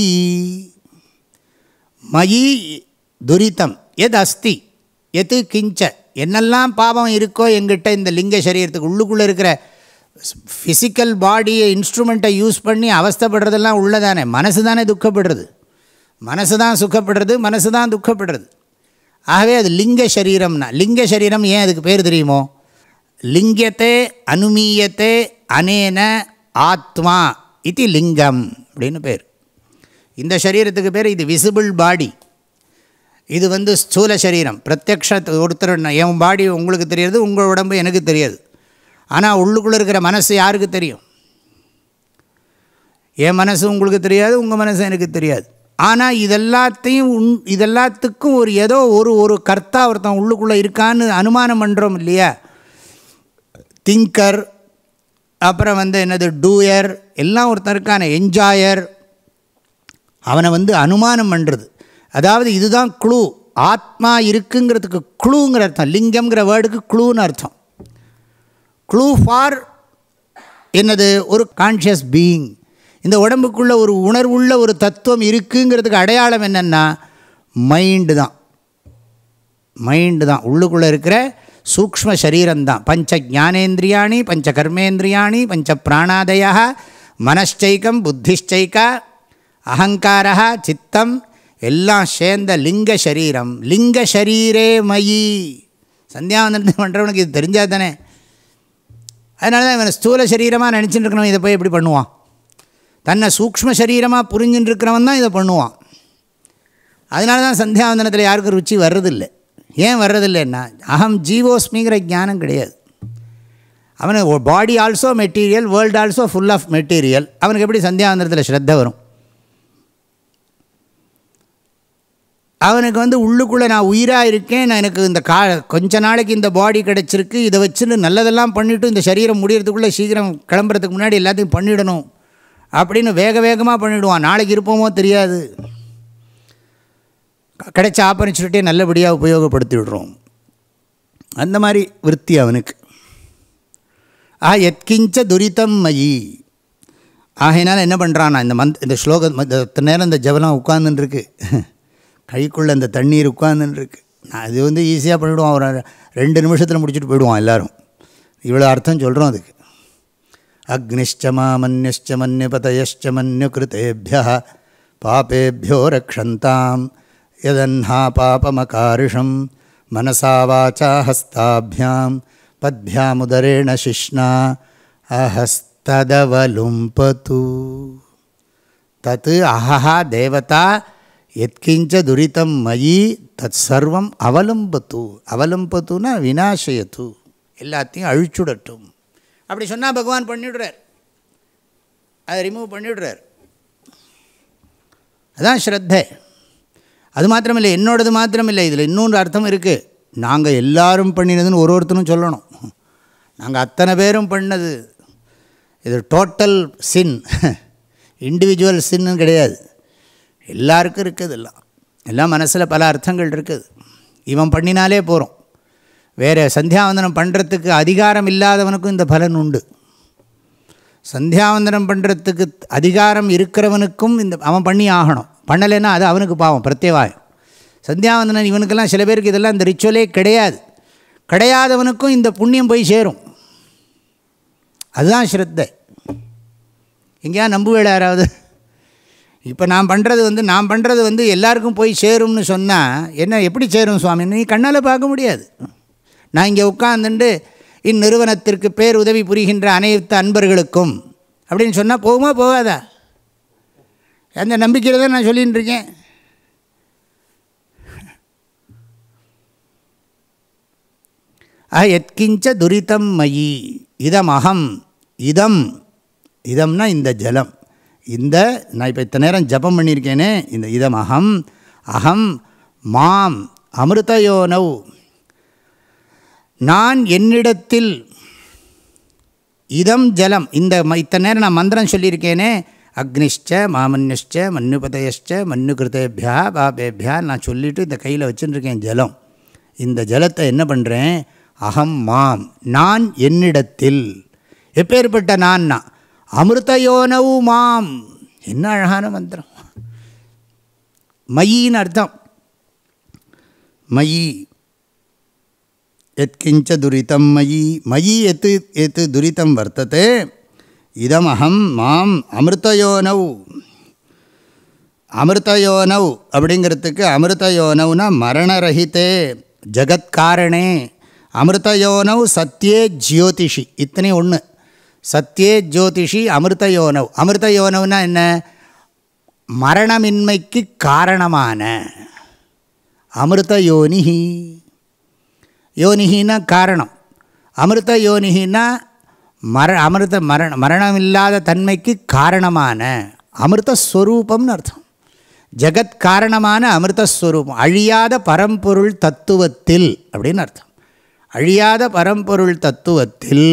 மயி துரிதம் எத் அஸ்தி எது கிஞ்ச, என்னெல்லாம் பாவம் இருக்கோ எங்கிட்ட இந்த லிங்க சரீரத்துக்கு உள்ளுக்குள்ளே இருக்கிற ஃபிசிக்கல் பாடியை இன்ஸ்ட்ருமெண்ட்டை யூஸ் பண்ணி அவஸ்தைப்படுறதெல்லாம் உள்ளதானே. மனசு தானே துக்கப்படுறது, மனசு தான் சுக்கப்படுறது, மனசு தான் துக்கப்படுறது. ஆகவே அது லிங்க சரீரம்னா, லிங்க சரீரம் ஏன் அதுக்கு பேர் தெரியுமோ? லிங்கத்தை அனுமீயத்தை அனேன ஆத்மா இது லிங்கம் அப்படின்னு பேர். இந்த சரீரத்துக்கு பேர் இது விசிபிள் பாடி. இது வந்து ஸ்தூல சரீரம். பிரத்யக்ஷ ஒருத்தர் என் பாடி உங்களுக்கு தெரியாது, உங்கள் உடம்பு எனக்கு தெரியாது. ஆனால் உள்ளுக்குள்ளே இருக்கிற மனசு யாருக்கு தெரியும்? என் மனசு உங்களுக்கு தெரியாது, உங்கள் மனசு எனக்கு தெரியாது. ஆனால் இதெல்லாத்தையும் உன் இதெல்லாத்துக்கும் ஒரு ஏதோ ஒரு ஒரு கர்த்தா ஒருத்தன் உள்ளுக்குள்ளே இருக்கான்னு அனுமானம் பண்ணுறோம் இல்லையா? திங்கர், அப்புறம் வந்து என்னது டூயர், எல்லாம் ஒருத்தன் இருக்கான என்ஜாயர். அவனை வந்து அனுமானம் பண்ணுறது. அதாவது இதுதான் க்ளூ. ஆத்மா இருக்குங்கிறதுக்கு க்ளூங்கிற அர்த்தம். லிங்கம்ங்கிற வேர்டுக்கு க்ளூன்னு அர்த்தம். க்ளூ ஃபார் என்னது? ஒரு கான்ஷியஸ் பீயிங். இந்த உடம்புக்குள்ளே ஒரு உணர்வுள்ள ஒரு தத்துவம் இருக்குங்கிறதுக்கு அடையாளம் என்னென்னா மைண்டு தான். மைண்டு தான் உள்ளுக்குள்ளே இருக்கிற சூக்ஷ்ம சரீரம்தான். பஞ்ச ஞானேந்திரியாணி பஞ்ச கர்மேந்திரியாணி பஞ்ச பிராணாதயா மனశ్చைகம் புத்திశ్చைகா அகங்காரா சித்தம் எல்லாம் சேர்ந்த லிங்க சரீரம். லிங்க சரீரே மயி. சந்தியாவந்தனத்தை பண்ணுறவனுக்கு இது தெரிஞ்சால் தானே. அதனால தான் இவன் ஸ்தூல சரீரமாக நினச்சிட்டு இருக்கிறவன் இதை போய் எப்படி பண்ணுவான்? தன்னை சூக்ஷ்ம சரீரமாக புரிஞ்சுட்டு இருக்கிறவன் தான் இதை பண்ணுவான். அதனால தான் சந்தியாவந்தனத்தில் யாருக்கும் ருச்சி வர்றதில்லை. ஏன் வர்றதில்லைன்னா அகம் ஜீவோஸ்மிங்கிற ஞானம் கிடையாது. அவனுக்கு body also material, world also full of material. அவனுக்கு எப்படி சந்தியாவந்தனத்தில் ஸ்ரத்த வரும்? அவனுக்கு வந்து உள்ளுக்குள்ளே நான் உயிராக இருக்கேன், நான் எனக்கு இந்த கா கொஞ்ச நாளைக்கு இந்த பாடி கிடச்சிருக்கு, இதை வச்சுன்னு நல்லதெல்லாம் பண்ணிவிட்டு இந்த சரீரம் முடியறதுக்குள்ளே சீக்கிரம் கிளம்புறதுக்கு முன்னாடி எல்லாத்தையும் பண்ணிடணும் அப்படின்னு வேக வேகமாக பண்ணிவிடுவான். நாளைக்கு இருப்போமோ தெரியாது. கிடைச்ச ஆப்பர்ச்சுனிட்டியை நல்லபடியாக உபயோகப்படுத்தி விடுறோம். அந்த மாதிரி விற்பி அவனுக்கு. ஆ எத்கிஞ்ச துரிதம் மயி. ஆகையினால என்ன பண்ணுறான்னா இந்த மந்த் இந்த ஸ்லோகம் நேரம் இந்த ஜபலாம் உட்கார்ந்துருக்கு, கைக்குள்ளே அந்த தண்ணீர் உட்கார்ந்துருக்கு. நான் அது வந்து ஈஸியாக பண்ணிவிடுவான். ஒரு ரெண்டு நிமிஷத்தில் முடிச்சுட்டு போயிடுவான் எல்லோரும். இவ்வளோ அர்த்தம் சொல்கிறோம் அதுக்கு. அக்னிஷ்சமா மன்யஷ்ச மன்யபதயஷ்ச மன்யு கிருத்தேபியா பாபேபியோ ரக்ஷந்தாம் யதன்ஹா பாபமகாரிஷம் மனசா வாசா ஹஸ்தாபியாம் பத்பியாமுதரேண சிஷ்ணா அஹஸ்ததவலும்பது தத் அஹஹா தேவதா எத்கிஞ்ச துரிதம் மயி தத் சர்வம் அவலம்பத்து. அவலம்பத்துனா விநாசயத்து, எல்லாத்தையும் அழிச்சுடட்டும். அப்படி சொன்னால் பகவான் பண்ணிவிடுறார், அதை ரிமூவ் பண்ணிவிடுறார். அதான் ஸ்ரத்தை. அது மாத்திரமில்லை, என்னோடது மாத்திரமில்லை, இதில் இன்னொன்று அர்த்தம் இருக்குது. நாங்கள் எல்லாரும் பண்ணினதுன்னு ஒரு ஒருத்தரும் சொல்லணும். நாங்கள் அத்தனை பேரும் பண்ணது. இது டோட்டல் சின், இண்டிவிஜுவல் சின்னு கிடையாது. எல்லாருக்கும் இருக்குது. எல்லாம் எல்லாம் மனசில் பல அர்த்தங்கள் இருக்குது. இவன் பண்ணினாலே போகிறோம். வேறு சந்தியாவந்தனம் பண்ணுறதுக்கு அதிகாரம் இல்லாதவனுக்கும் இந்த பலன் உண்டு. சந்தியாவந்தனம் பண்ணுறதுக்கு அதிகாரம் இருக்கிறவனுக்கும் இந்த அவன் பண்ணி ஆகணும். பண்ணலைன்னா அது அவனுக்கு பாவம், பிரத்யேவாயம். சந்தியாவந்தனம் இவனுக்கெல்லாம் சில பேருக்கு இதெல்லாம் இந்த ரிச்சுவலே கிடையாது. கிடையாதவனுக்கும் இந்த புண்ணியம் போய் சேரும். அதுதான் ஸ்ரத்தை. எங்கேயா நம்புவேளை யாராவது? இப்போ நான் பண்ணுறது வந்து நான் பண்ணுறது வந்து எல்லாருக்கும் போய் சேரும்னு சொன்னால் என்ன, எப்படி சேரும் சுவாமி? நீ கண்ணால் பார்க்க முடியாது. நான் இங்கே உட்காந்துட்டு இந்நிறுவனத்திற்கு பேர் உதவி புரிகின்ற அனைத்து அன்பர்களுக்கும் அப்படின்னு சொன்னால் போகுமா போகாதா? அந்த நம்பிக்கையில் தான் நான் சொல்லிகிட்டு இருக்கேன். ஆ எத்கிஞ்ச துரிதம் மயி இதம் அகம். இதம் இதம்னா இந்த ஜலம். இந்த நான் இப்போ இத்தனை நேரம் ஜபம் பண்ணியிருக்கேனே, இந்த இதம் அகம். அகம் மாம் அமிர்தயோனவ். நான் என்னிடத்தில் இதம் ஜலம், இந்த இத்தனை நேரம் நான் மந்திரம் சொல்லியிருக்கேனே, அக்னிஷ்ச மாமன்யுஷ்ச மன்யுபதயஷ்ச மன்யுகிருதேபியா பாபேபியா, நான் சொல்லிவிட்டு இந்த கையில் வச்சுருக்கேன் ஜலம். இந்த ஜலத்தை என்ன பண்ணுறேன், அகம் மாம், நான் என்னிடத்தில். எப்பேற்பட்ட நான்னா, அமிர்தயோனவு மாம். என்ன அழகான மந்திரம். மயின்னு அர்த்தம். மயி எத்கிஞ்ச துரிதம் மயி, மயி எத்து எத்து துரிதம் வர்த்ததே இதம் அகம் மாம் அமிர்தயோனவ். அமிர்தயோனவ் அப்படிங்கிறதுக்கு அமிர்தயோனவ்னா மரணரஹிதே ஜகத்காரணே. அமிர்தயோனவ் சத்யே ஜோதிஷி, இத்தனை ஒன்று. சத்யே ஜோதிஷி அமிர்தயோனவ். அமிர்தயோனவ்னா என்ன, மரணமின்மைக்கு காரணமான. அமிர்தயோனிஹி, யோனிஹின்னா காரணம், அமிர்த யோனிஹின்னா மர அமிர்த மரண மரணமில்லாத தன்மைக்கு காரணமான அமிர்தஸ்வரூபம்னு அர்த்தம். ஜகத் காரணமான அமிர்தஸ்வரூபம், அழியாத பரம்பொருள் தத்துவத்தில் அப்படின்னு அர்த்தம். அழியாத பரம்பொருள் தத்துவத்தில்.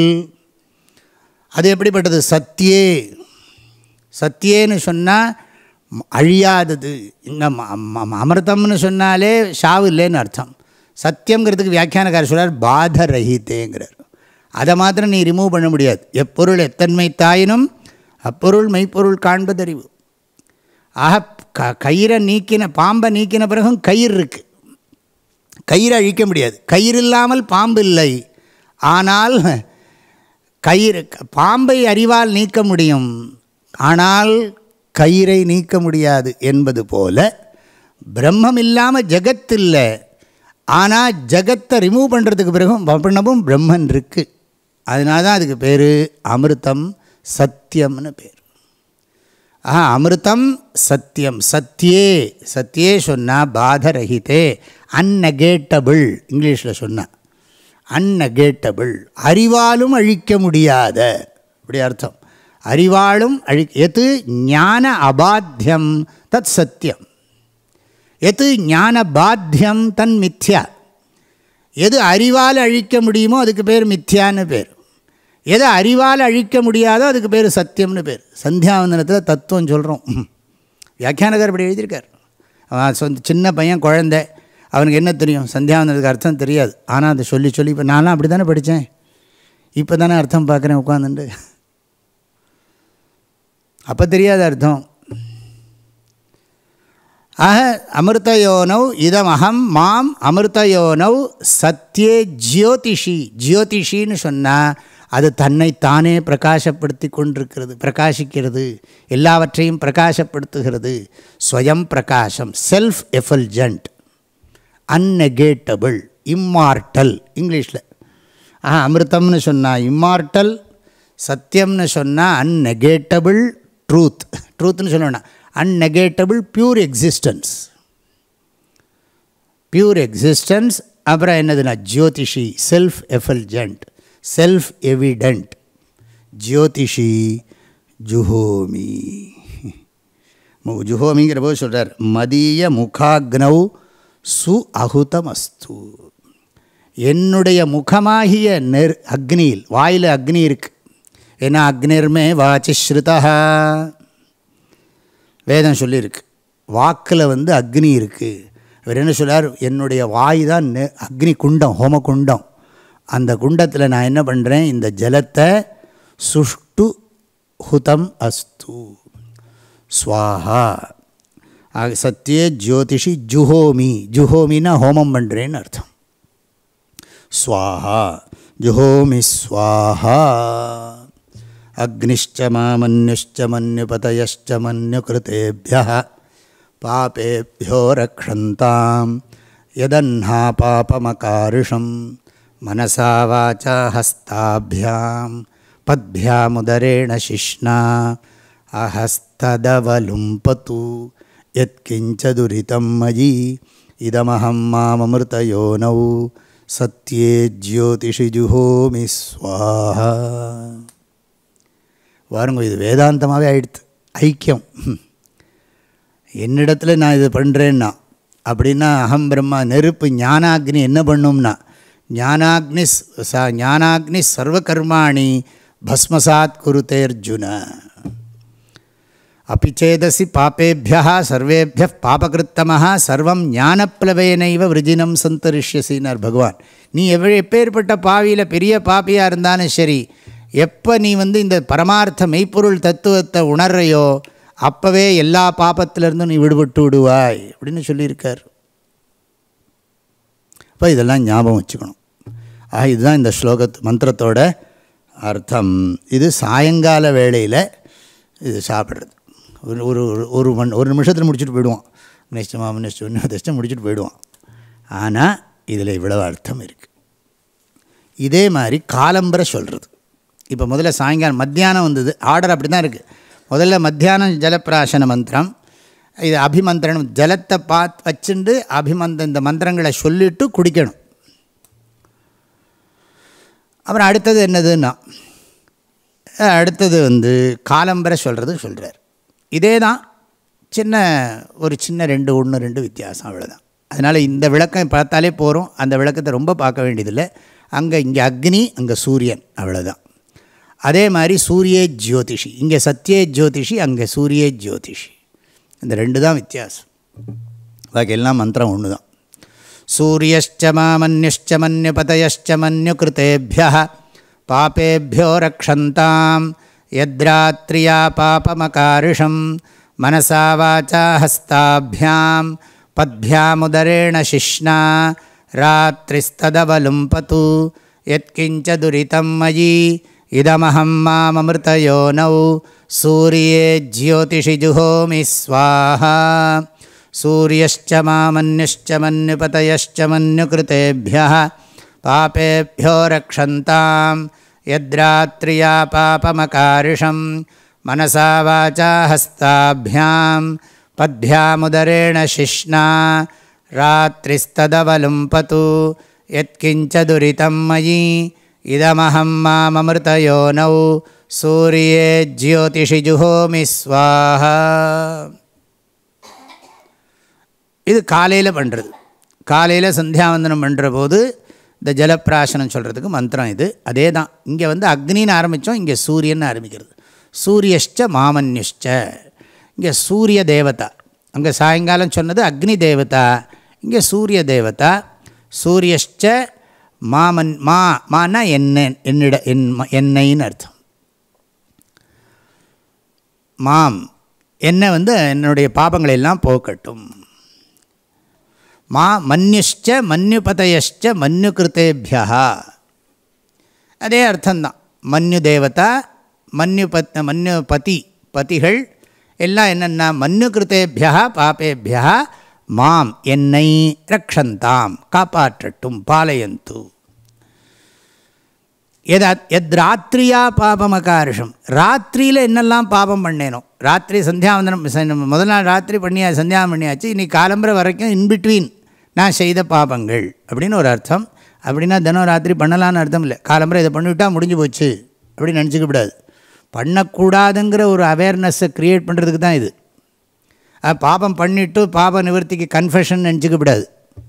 அது எப்படிப்பட்டது, சத்தியே. சத்தியேன்னு சொன்னால் அழியாதது. இங்கே அமிர்தம்னு சொன்னாலே ஷாவு இல்லைன்னு அர்த்தம். சத்தியங்கிறதுக்கு வியாக்கியானக்காரர் சொல்கிறார் பாதரஹிதேங்கிறார். அதை மாத்திரம் நீ ரிமூவ் பண்ண முடியாது. எப்பொருள் எத்தன்மை தாயினும் அப்பொருள் மெய்ப்பொருள் காண்பதறிவு. ஆக க கயிறை நீக்கின, பாம்பை நீக்கின பிறகும் கயிறு இருக்குது, கயிறை அழிக்க முடியாது. கயிறு இல்லாமல் பாம்பு இல்லை. ஆனால் கயிறு, பாம்பை அறிவால் நீக்க முடியும், ஆனால் கயிறை நீக்க முடியாது என்பது போல பிரம்மம் இல்லாமல் ஜகத் இல்லை. ஆனால் ஜகத்தை ரிமூவ் பண்ணுறதுக்கு பிறகும் பண்ணவும் பிரம்மன் இருக்குது. அதனால தான் அதுக்கு பேர் அமிர்தம் சத்தியம்னு பேர். ஆஹா, அமிர்தம் சத்தியம். சத்தியே, சத்தியே சொன்னால் பாதரஹிதே, அன்னகேட்டபிள் இங்கிலீஷில் சொன்னால். அன்னகேட்டபிள், அறிவாலும் அழிக்க முடியாத, அப்படி அர்த்தம். அறிவாலும் அழி, எது ஞான அபாத்தியம் தத் சத்தியம், எது ஞான பாத்தியம் தன் மித்யா. எது அறிவால் அழிக்க முடியுமோ அதுக்கு பேர் மித்யான்னு பேர். எதை அறிவால் அழிக்க முடியாதோ அதுக்கு பேர் சத்தியம்னு பேர். சந்தியாவந்தனத்தில் தத்துவம் சொல்கிறோம். வியாக்கியானகர் இப்படி எழுதியிருக்கார். அவன் சொந்த சின்ன பையன், குழந்தை, அவனுக்கு என்ன தெரியும், சந்தியாவந்தனத்துக்கு அர்த்தம் தெரியாது. ஆனால் அதை சொல்லி சொல்லி, இப்போ நானும் அப்படி தானே படித்தேன், இப்போ தானே அர்த்தம் பார்க்குறேன் உட்காந்துட்டு. அப்போ தெரியாத அர்த்தம். ஆக அமிர்தயோனவ் இதமஹம் மாம் அமிர்தயோனவ் சத்யே ஜோதிஷி. ஜோதிஷின்னு சொன்னால் அது தன்னைத்தானே பிரகாசப்படுத்தி கொண்டிருக்கிறது, பிரகாசிக்கிறது, எல்லாவற்றையும் பிரகாசப்படுத்துகிறது. ஸ்வயம் பிரகாசம், செல்ஃப் எஃபல்ஜென்ட், அன்னெகேட்டபிள், இம்மார்டல் இங்கிலீஷில். ஆஹா, அமிர்தம்னு சொன்னால் இம்மார்டல், சத்தியம்னு சொன்னால் அன்னெகேட்டபிள் ட்ரூத். ட்ரூத்னு சொல்லணும்னா unnegatable pure existence, pure existence. அப்புறம் என்னதுன்னா ஜோதிஷி, செல்ஃப் எஃபல்ஜென்ட், செல்ஃப் எவிடென்ட். ஜோதிஷி ஜுஹோமி. ஜுஹோமிங்கிற போது சொல்கிறார், மதிய முகாக்னௌ சு அகுதமஸ்து. என்னுடைய முகமாகிய நெர் அக்னியில், வாயில் அக்னி இருக்குது. ஏன்னா அக்னிர்மே வாச்சி ஸ்ருதா, வேதம் சொல்லியிருக்கு. வாக்கில் வந்து அக்னி இருக்குது. இவர் என்ன சொல்கிறார், என்னுடைய வாய் தான் நெ அக்னி குண்டம், ஹோம குண்டம். அந்த குண்டத்தில் நான் என்ன பண்ணுறேன், இந்த ஜலத்தை சுஷ்டு ஹுதம் அஸ்து ஸ்வாஹா. ஆக சத்தியே ஜோதிஷி ஜுஹோமி. ஜுஹோமின்னா ஹோமம் பண்ணுறேன்னு அர்த்தம். ஸ்வாஹா ஜுஹோமி ஸ்வாஹா. அக்னிஷ்ச மாமன்யுஷ்ச மன்யுபதயஷ்ச மன்யுகிருதேப்யः பாபேப்யோ ரக்ஷந்தாம் யதன்ஹா பாபமகாரிஷம் மனசா வாசா ஹஸ்தாபியாம் பத்பியாமுதரேண சிஷ்ணா அஹஸ்ததவலும்பது யத்கிஞ்ச துரிதம் மயி இதமஹம் மாமமிருதயோனௌ சத்யே ஜோதிஷி ஜுஹோமி ஸ்வாஹா. பாருங்க, இது வேதாந்தமாகவே ஆயிடுத்து. ஐக்கியம். என்னிடத்தில் நான் இது பண்ணுறேன்னா அப்படின்னா, அகம் பிரம்மா. நெருப்பு ஞானாக்னி என்ன பண்ணும்னா, ஞானாக்னி ச ஞானாக்னி சர்வகர்மாணி பஸ்மசாத் குருதே அர்ஜுன. அபிச்சேதசி பாப்பேபியா சர்வேபிய பாபகிருத்தமாக சர்வம் ஞானப்ளவேனைவ விருஜினம் சந்தரிஷ்யசினார் பகவான். நீ எவ்வளோ எப்பேற்பட்ட பாவியில் பெரிய பாப்பியாக இருந்தாலும் சரி, எப்போ நீ வந்து இந்த பரமார்த்த மெய்ப்பொருள் தத்துவத்தை உணர்றையோ அப்போவே எல்லா பாபத்திலேருந்தும் நீ விடுபட்டு விடுவாய் அப்படின்னு சொல்லியிருக்கார். அப்போ இதெல்லாம் ஞாபகம் வச்சுக்கணும். ஆக இதுதான் இந்த ஸ்லோகத்து மந்திரத்தோட அர்த்தம். இது சாயங்கால வேளையில் இது சாப்பிட்றது. ஒரு ஒரு ஒரு மண் ஒரு நிமிஷத்தில் முடிச்சுட்டு போயிடுவோம். நிச்சயமா நிச்சயம் இன்னும் நிச்சயம் முடிச்சுட்டு போயிடுவோம். ஆனால் இதில் இவ்வளவு அர்த்தம் இருக்குது. இதே மாதிரி காலம்பரை சொல்கிறது. இப்போ முதல்ல சாயங்காலம் மத்தியானம் வந்தது, ஆர்டர் அப்படி தான் இருக்குது. முதல்ல மத்தியானம் ஜலப்பிராசன மந்திரம், இது அபிமந்திரணம். ஜலத்தை பார்த்து வச்சுண்டு அபிமந்த இந்த மந்திரங்களை சொல்லிவிட்டு குடிக்கணும். அப்புறம் அடுத்தது என்னதுன்னா, அடுத்தது வந்து காலம்பரை சொல்கிறது சொல்கிறார். இதே தான், சின்ன ஒரு சின்ன ரெண்டு ஒன்று ரெண்டு வித்தியாசம், அவ்வளோதான். அதனால் இந்த விளக்கம் பார்த்தாலே போகிறோம், அந்த விளக்கத்தை ரொம்ப பார்க்க வேண்டியதில்லை. அங்கே இங்கே அக்னி, அங்கே சூரியன், அவ்வளோதான். அதே மாதிரி சூரிய ஜோதிஷி, இங்கே சத்திய ஜோதிஷி, அங்கே சூரிய ஜோதிஷி, இந்த ரெண்டு தான் வித்தியாசம். பாக்கி எல்லாம் மந்திரம் ஒன்று தான். சூரியஷ்ச மாமன்யுஷ்ச மன்யுபதயஷ்ச மன்யுகிருதேப்யः பாபேப்யோ ரக்ஷந்தாம் யத்ராத்ரியா பாபமகாரிஷம் மனசா வாசா ஹஸ்தாபியாம் பத்பியாமுதரேண சிஷ்ணா ராத்ரிஸ்ததவலும்பது யத்கிஞ்ச துரிதம் மயி இதமஹம் மாமமிருதயோனௌ சூரியே ஜ்யோதிஷி ஜுஹோமி ஸ்வாஹா. சூரியஷ்ச மாமன்யுஷ்ச மன்யுபதயஷ்ச மன்யுகிருதேப்யः பாபேப்யோ ரக்ஷந்தாம் யத்ராத்ரியா பாபமகாரிஷம் மனசா வாசா ஹஸ்தாபியாம் பத்பியாமுதரேண சிஷ்ணா ராத்ரிஸ்ததவலும்பது யத்கிஞ்ச துரிதம் மயி இதமஹம் மாமமிருதயோனௌ சூரியே ஜ்யோதிஷி ஜுஹோமி ஸ்வாஹா. இது காலையில் பண்ணுறது. காலையில் சந்தியாவந்தனம் பண்ணுற போது இந்த ஜலப்பிராசனம் சொல்கிறதுக்கு மந்திரம் இது. அதே தான் இங்கே வந்து அக்னின்னு ஆரம்பித்தோம், இங்கே சூரியன் ஆரம்பிக்கிறது. சூரியஷ்ச மாமன்யுஷ்ச, இங்கே சூரிய தேவதா. அங்கே சாயங்காலம் சொன்னது அக்னி தேவதா, இங்கே சூரிய தேவதா. சூரியஷ்ச மாமன், மா மானா என்ன, என்னிட என் என்னைன்னு அர்த்தம். மாம் என்ன வந்து என்னுடைய பாபங்களை எல்லாம் போக்கட்டும். மா மன்யுஷ்ச மன்யுபதயஷ்ச மன்யுகிருதேப்யா, அதே அர்த்தம்தான். மன்யு தேவதா, மன்யுபத் மன்யுபதி பதிகள் எல்லாம் என்னென்னா மன்யுகிருதேப்யா பாபேப்யா மாம் என்னை ரக்ஷந்தாம் காப்பாற்றட்டும், பாலயந்து. எதா எத் ராத்திரியா பாபமகாரிஷம், ராத்திரியில் என்னெல்லாம் பாபம் பண்ணேனோ, ராத்திரி சந்தியாவந்தனம் முதல் நாள் ராத்திரி பண்ணியா சந்தியாவந்தனம் பண்ணியாச்சு, இன்னைக்கு காலம்பரை வரைக்கும் இன்பிட்வீன் நான் செய்த பாபங்கள் அப்படின்னு ஒரு அர்த்தம். அப்படின்னா தினம் ராத்திரி பண்ணலான்னு அர்த்தம் இல்லை. காலம்பரை இதை பண்ணிவிட்டால் முடிஞ்சு போச்சு அப்படின்னு நினச்சிக்க கூடாது. பண்ணக்கூடாதுங்கிற ஒரு அவேர்னஸை க்ரியேட் பண்ணுறதுக்கு தான் இது. பாபம் பண்ணிவிட்டு பாப நிவர்த்திக்கு கன்ஃபெஷன் நினச்சிக்கப்படாது.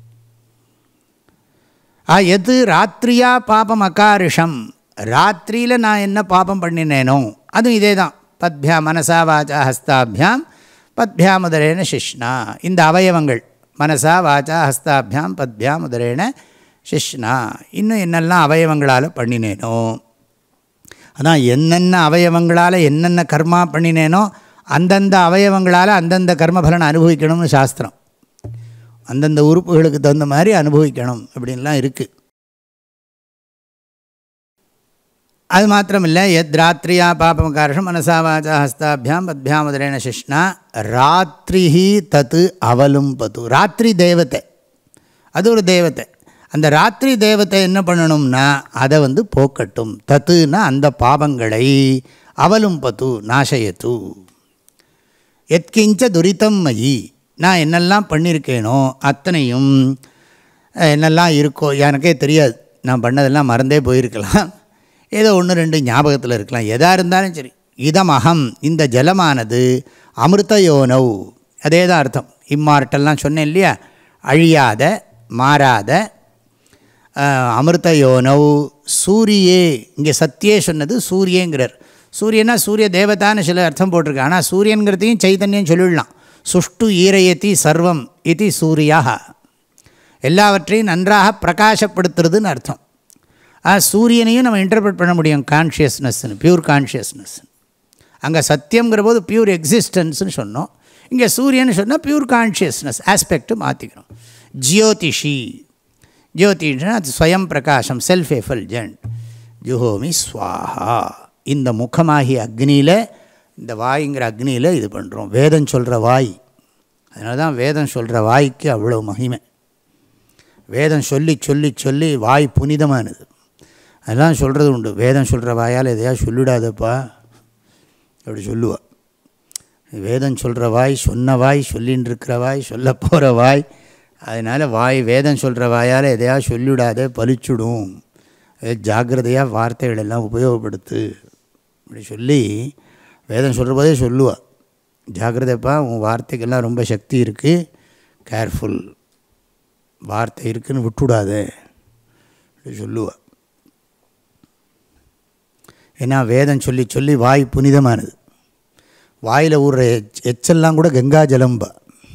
ஆ எது ராத்திரியா பாபம் அகாரிஷம், ராத்திரியில் நான் என்ன பாபம் பண்ணினேனோ அதுவும் இதே தான். பத்பியா மனசா வாசா ஹஸ்தாபியாம் பத்பியாம் உதரேன சிஷ்ணா, இந்த அவயவங்கள் மனசா வாசா ஹஸ்தாபியாம் பத்பியாம் உதரேன சிஷ்ணா, இன்னும் என்னெல்லாம் அவயவங்களால் பண்ணினேனோ, அதான் என்னென்ன அவயவங்களால் என்னென்ன கர்மா பண்ணினேனோ அந்தந்த அவயவங்களால் அந்தந்த கர்மபலனை அனுபவிக்கணும்னு சாஸ்திரம். அந்தந்த உறுப்புகளுக்கு தகுந்த மாதிரி அனுபவிக்கணும் அப்படின்லாம் இருக்குது. அது மாத்திரமில்லை, எத் ராத்திரியா பாபமகாரிஷம் மனசா வாசா ஹஸ்தாபியாம் பத்பியாம் உதரேன சிஷ்ணா ராத்திரிஹி தத்து அவலும்பது. ராத்திரி தேவத்தை, அது ஒரு தேவத்தை. அந்த ராத்திரி தேவத்தை என்ன பண்ணணும்னா அதை வந்து போக்கட்டும். தத்துனா அந்த பாபங்களை, அவலும்பது நாசயத்து. எத்கிஞ்ச துரிதம் மயி, நான் என்னெல்லாம் பண்ணியிருக்கேனோ அத்தனையும், என்னெல்லாம் இருக்கோ எனக்கே தெரியாது, நான் பண்ணதெல்லாம் மறந்தே போயிருக்கலாம், ஏதோ ஒன்று ரெண்டு ஞாபகத்தில் இருக்கலாம், எதாக இருந்தாலும் சரி. இதமகம், இந்த ஜலமானது அமிர்தயோனவ், அதே தான் அர்த்தம். இம்மார்ட்டெல்லாம் சொன்னேன் இல்லையா, அழியாத மாறாத அமிர்தயோனவ் சூரியே, இங்கே சத்தியே சொன்னது சூரியங்கிறார். சூரியனா சூரிய தேவதான்னு சில அர்த்தம் போட்டிருக்கு. ஆனால் சூரியன்கிறதையும் சைத்தன்யம் சொல்லிடலாம். சுஷ்டு ஈரயதி சர்வம் இது சூரியா, எல்லாவற்றையும் நன்றாக பிரகாசப்படுத்துறதுன்னு அர்த்தம். ஆ சூரியனையும் நம்ம இன்டர்பிரட் பண்ண முடியும் கான்ஷியஸ்னஸ்ன்னு, பியூர் கான்ஷியஸ்னஸ். அங்கே சத்தியங்கிற போது பியூர் எக்ஸிஸ்டன்ஸ்னு சொன்னோம். இங்கே சூரியன்னு சொன்னால் பியூர் கான்ஷியஸ்னஸ் ஆஸ்பெக்ட்டு மாற்றிக்கணும். ஜியோதிஷி, ஜோதிஷனா அது ஸ்வயம் பிரகாசம், செல்ஃப் எஃபல்ஜென்ட். ஜுஹோமி ஸ்வாஹா, இந்த முகமாகிய அக்னியில், இந்த வாய்ங்கிற அக்னியில் இது பண்ணுறோம். வேதம் சொல்கிற வாய், அதனால தான் வேதம் சொல்கிற வாய்க்கு அவ்வளோ மகிமை. வேதம் சொல்லி சொல்லி சொல்லி வாய் புனிதமானது. அதெல்லாம் சொல்கிறது உண்டு. வேதம் சொல்கிற வாயால் எதையா சொல்லிடாதப்பா அப்படி சொல்லுவா. வேதம் சொல்கிற வாய், சொன்ன வாய், சொல்லின்னு இருக்கிற வாய், சொல்ல போகிற வாய். அதனால் வாய், வேதம் சொல்கிற வாயால் எதையா சொல்லிவிடாத, பலிச்சுடும், ஜாக்கிரதையாக வார்த்தைகள் எல்லாம் உபயோகப்படுத்து அப்படி சொல்லி வேதம் சொல்கிற போதே சொல்லுவா, ஜாக்கிரதைப்பா, உன் வார்த்தைக்கெல்லாம் ரொம்ப சக்தி இருக்குது, கேர்ஃபுல், வார்த்தை இருக்குதுன்னு விட்டுவிடாதே அப்படி சொல்லுவா. ஏன்னா வேதம் சொல்லி சொல்லி வாய் புனிதமானது. வாயில் ஊறுற எச்செல்லாம் கூட கங்கா ஜலம்பா.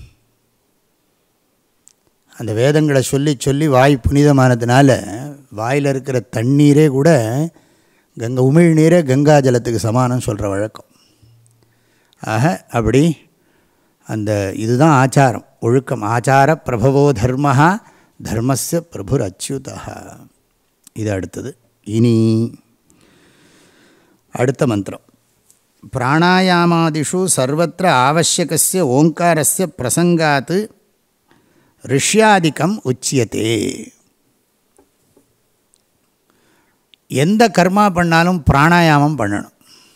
அந்த வேதங்களை சொல்லி சொல்லி வாய் புனிதமானதுனால வாயில் இருக்கிற தண்ணீரே கூட கங்கை, உமிழ் நீரே கங்கா ஜலத்துக்கு சமானம் சொல்கிற வழக்கம். ஆக அப்படி அந்த இதுதான் ஆச்சாரம், ஒழுக்கம். ஆச்சார பிரபவோ தர்மஹா தர்மஸ்ய பிரபுர் அச்சுதா. இது அடுத்தது. இனி அடுத்த மந்திரம். பிராணாயாமாதிஷு சர்வத்திர ஆவசியகஸ்ய ஓங்காரஸ்ய பிரசங்காத் ரிஷ்யாதிகம் உச்சியதே. எந்த கர்மா பண்ணாலும் பிராணாயாமம் பண்ணணும்.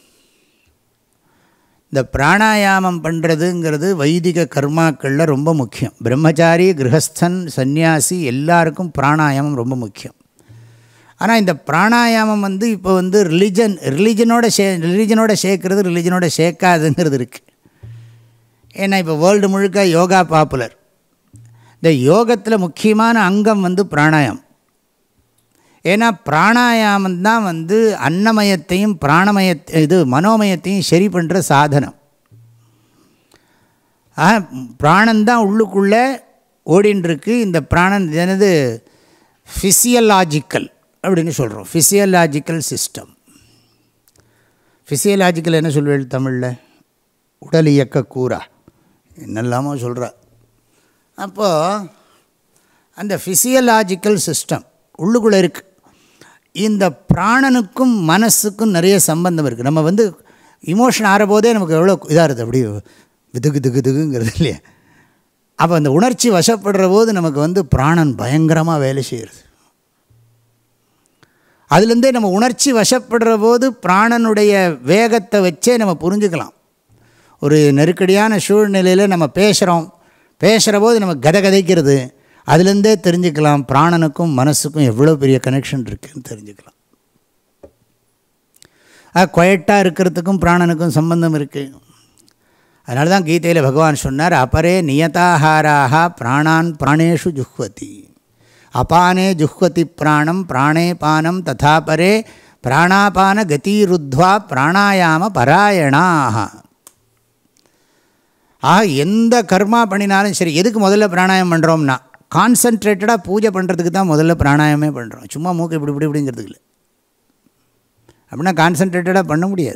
இந்த பிராணாயாமம் பண்ணுறதுங்கிறது வைதிக கர்மாக்களில் ரொம்ப முக்கியம். பிரம்மச்சாரி, கிரகஸ்தன், சந்நியாசி எல்லாருக்கும் பிராணாயாமம் ரொம்ப முக்கியம். ஆனால் இந்த பிராணாயாமம் வந்து இப்போ வந்து ரிலிஜன் ரிலிஜனோட சே ரிலிஜனோட சேர்க்கறது, ரிலிஜனோட சேர்க்காதுங்கிறது இருக்குது. ஏன்னா இப்போ வேர்ல்டு முழுக்க யோகா பாப்புலர். இந்த யோகத்தில் முக்கியமான அங்கம் வந்து பிராணாயாமம். ஏன்னா பிராணாயாமம் தான் வந்து அன்னமயத்தையும் பிராணமயத்தை இது மனோமயத்தையும் சரி பண்ணுற சாதனம். ஆ பிராணந்தான் உள்ளுக்குள்ளே ஓடின்ட்டுருக்கு. இந்த பிராணன் எனது ஃபிசியலாஜிக்கல் அப்படின்னு சொல்கிறோம். Physiological system. ஃபிசியலாஜிக்கல் என்ன சொல்வேள் தமிழில்? உடல் இயக்க கூறா என்னெல்லாமோ சொல்கிறா. அப்போது அந்த ஃபிசியலாஜிக்கல் சிஸ்டம் உள்ளுக்குள்ளே இருக்குது. இந்த பிராணனுக்கும் மனசுக்கும் நிறைய சம்பந்தம் இருக்குது. நம்ம வந்து இமோஷன் ஆகிறபோதே நமக்கு எவ்வளோ இதாக இருக்குது, அப்படி விதுகு திகு திகுங்கிறது இல்லையா? அப்போ அந்த உணர்ச்சி வசப்படுற போது நமக்கு வந்து பிராணன் பயங்கரமாக வேலை செய்கிறது. அதுலேருந்தே நம்ம உணர்ச்சி வசப்படுற போது பிராணனுடைய வேகத்தை வச்சே நம்ம புரிஞ்சுக்கலாம். ஒரு நெருக்கடியான சூழ்நிலையில் நம்ம பேசுகிறோம், பேசுகிற போது நம்ம கதை கதைக்கிறது, அதுலேருந்தே தெரிஞ்சுக்கலாம் பிராணனுக்கும் மனசுக்கும் எவ்வளோ பெரிய கனெக்ஷன் இருக்குதுன்னு தெரிஞ்சுக்கலாம். அது குவைட்டாக இருக்கிறதுக்கும் பிராணனுக்கும் சம்பந்தம் இருக்குது. அதனால தான் கீதையில் பகவான் சொன்னார், அபரே நியதாஹாராக பிராணான் பிராணேஷு ஜுஹ்வதி, அபானே ஜுஹ்வதி பிராணம் பிராணே பானம் ததா பரே பிராணாபான கதிருத்வா பிராணாயாம பராயணாக. ஆக எந்த கர்மா பண்ணினாலும் சரி, எதுக்கு முதல்ல பிராணாயாமம் பண்ணுறோம்னா கான்சன்ட்ரேட்டடாக பூஜை பண்ணுறதுக்கு தான் முதல்ல பிராணாயாமே பண்ணுறோம். சும்மா மூக்கு இப்படி இப்படி இப்படிங்கிறதுக்கு இல்லை. அப்படின்னா கான்சன்ட்ரேட்டடாக பண்ண முடியாது.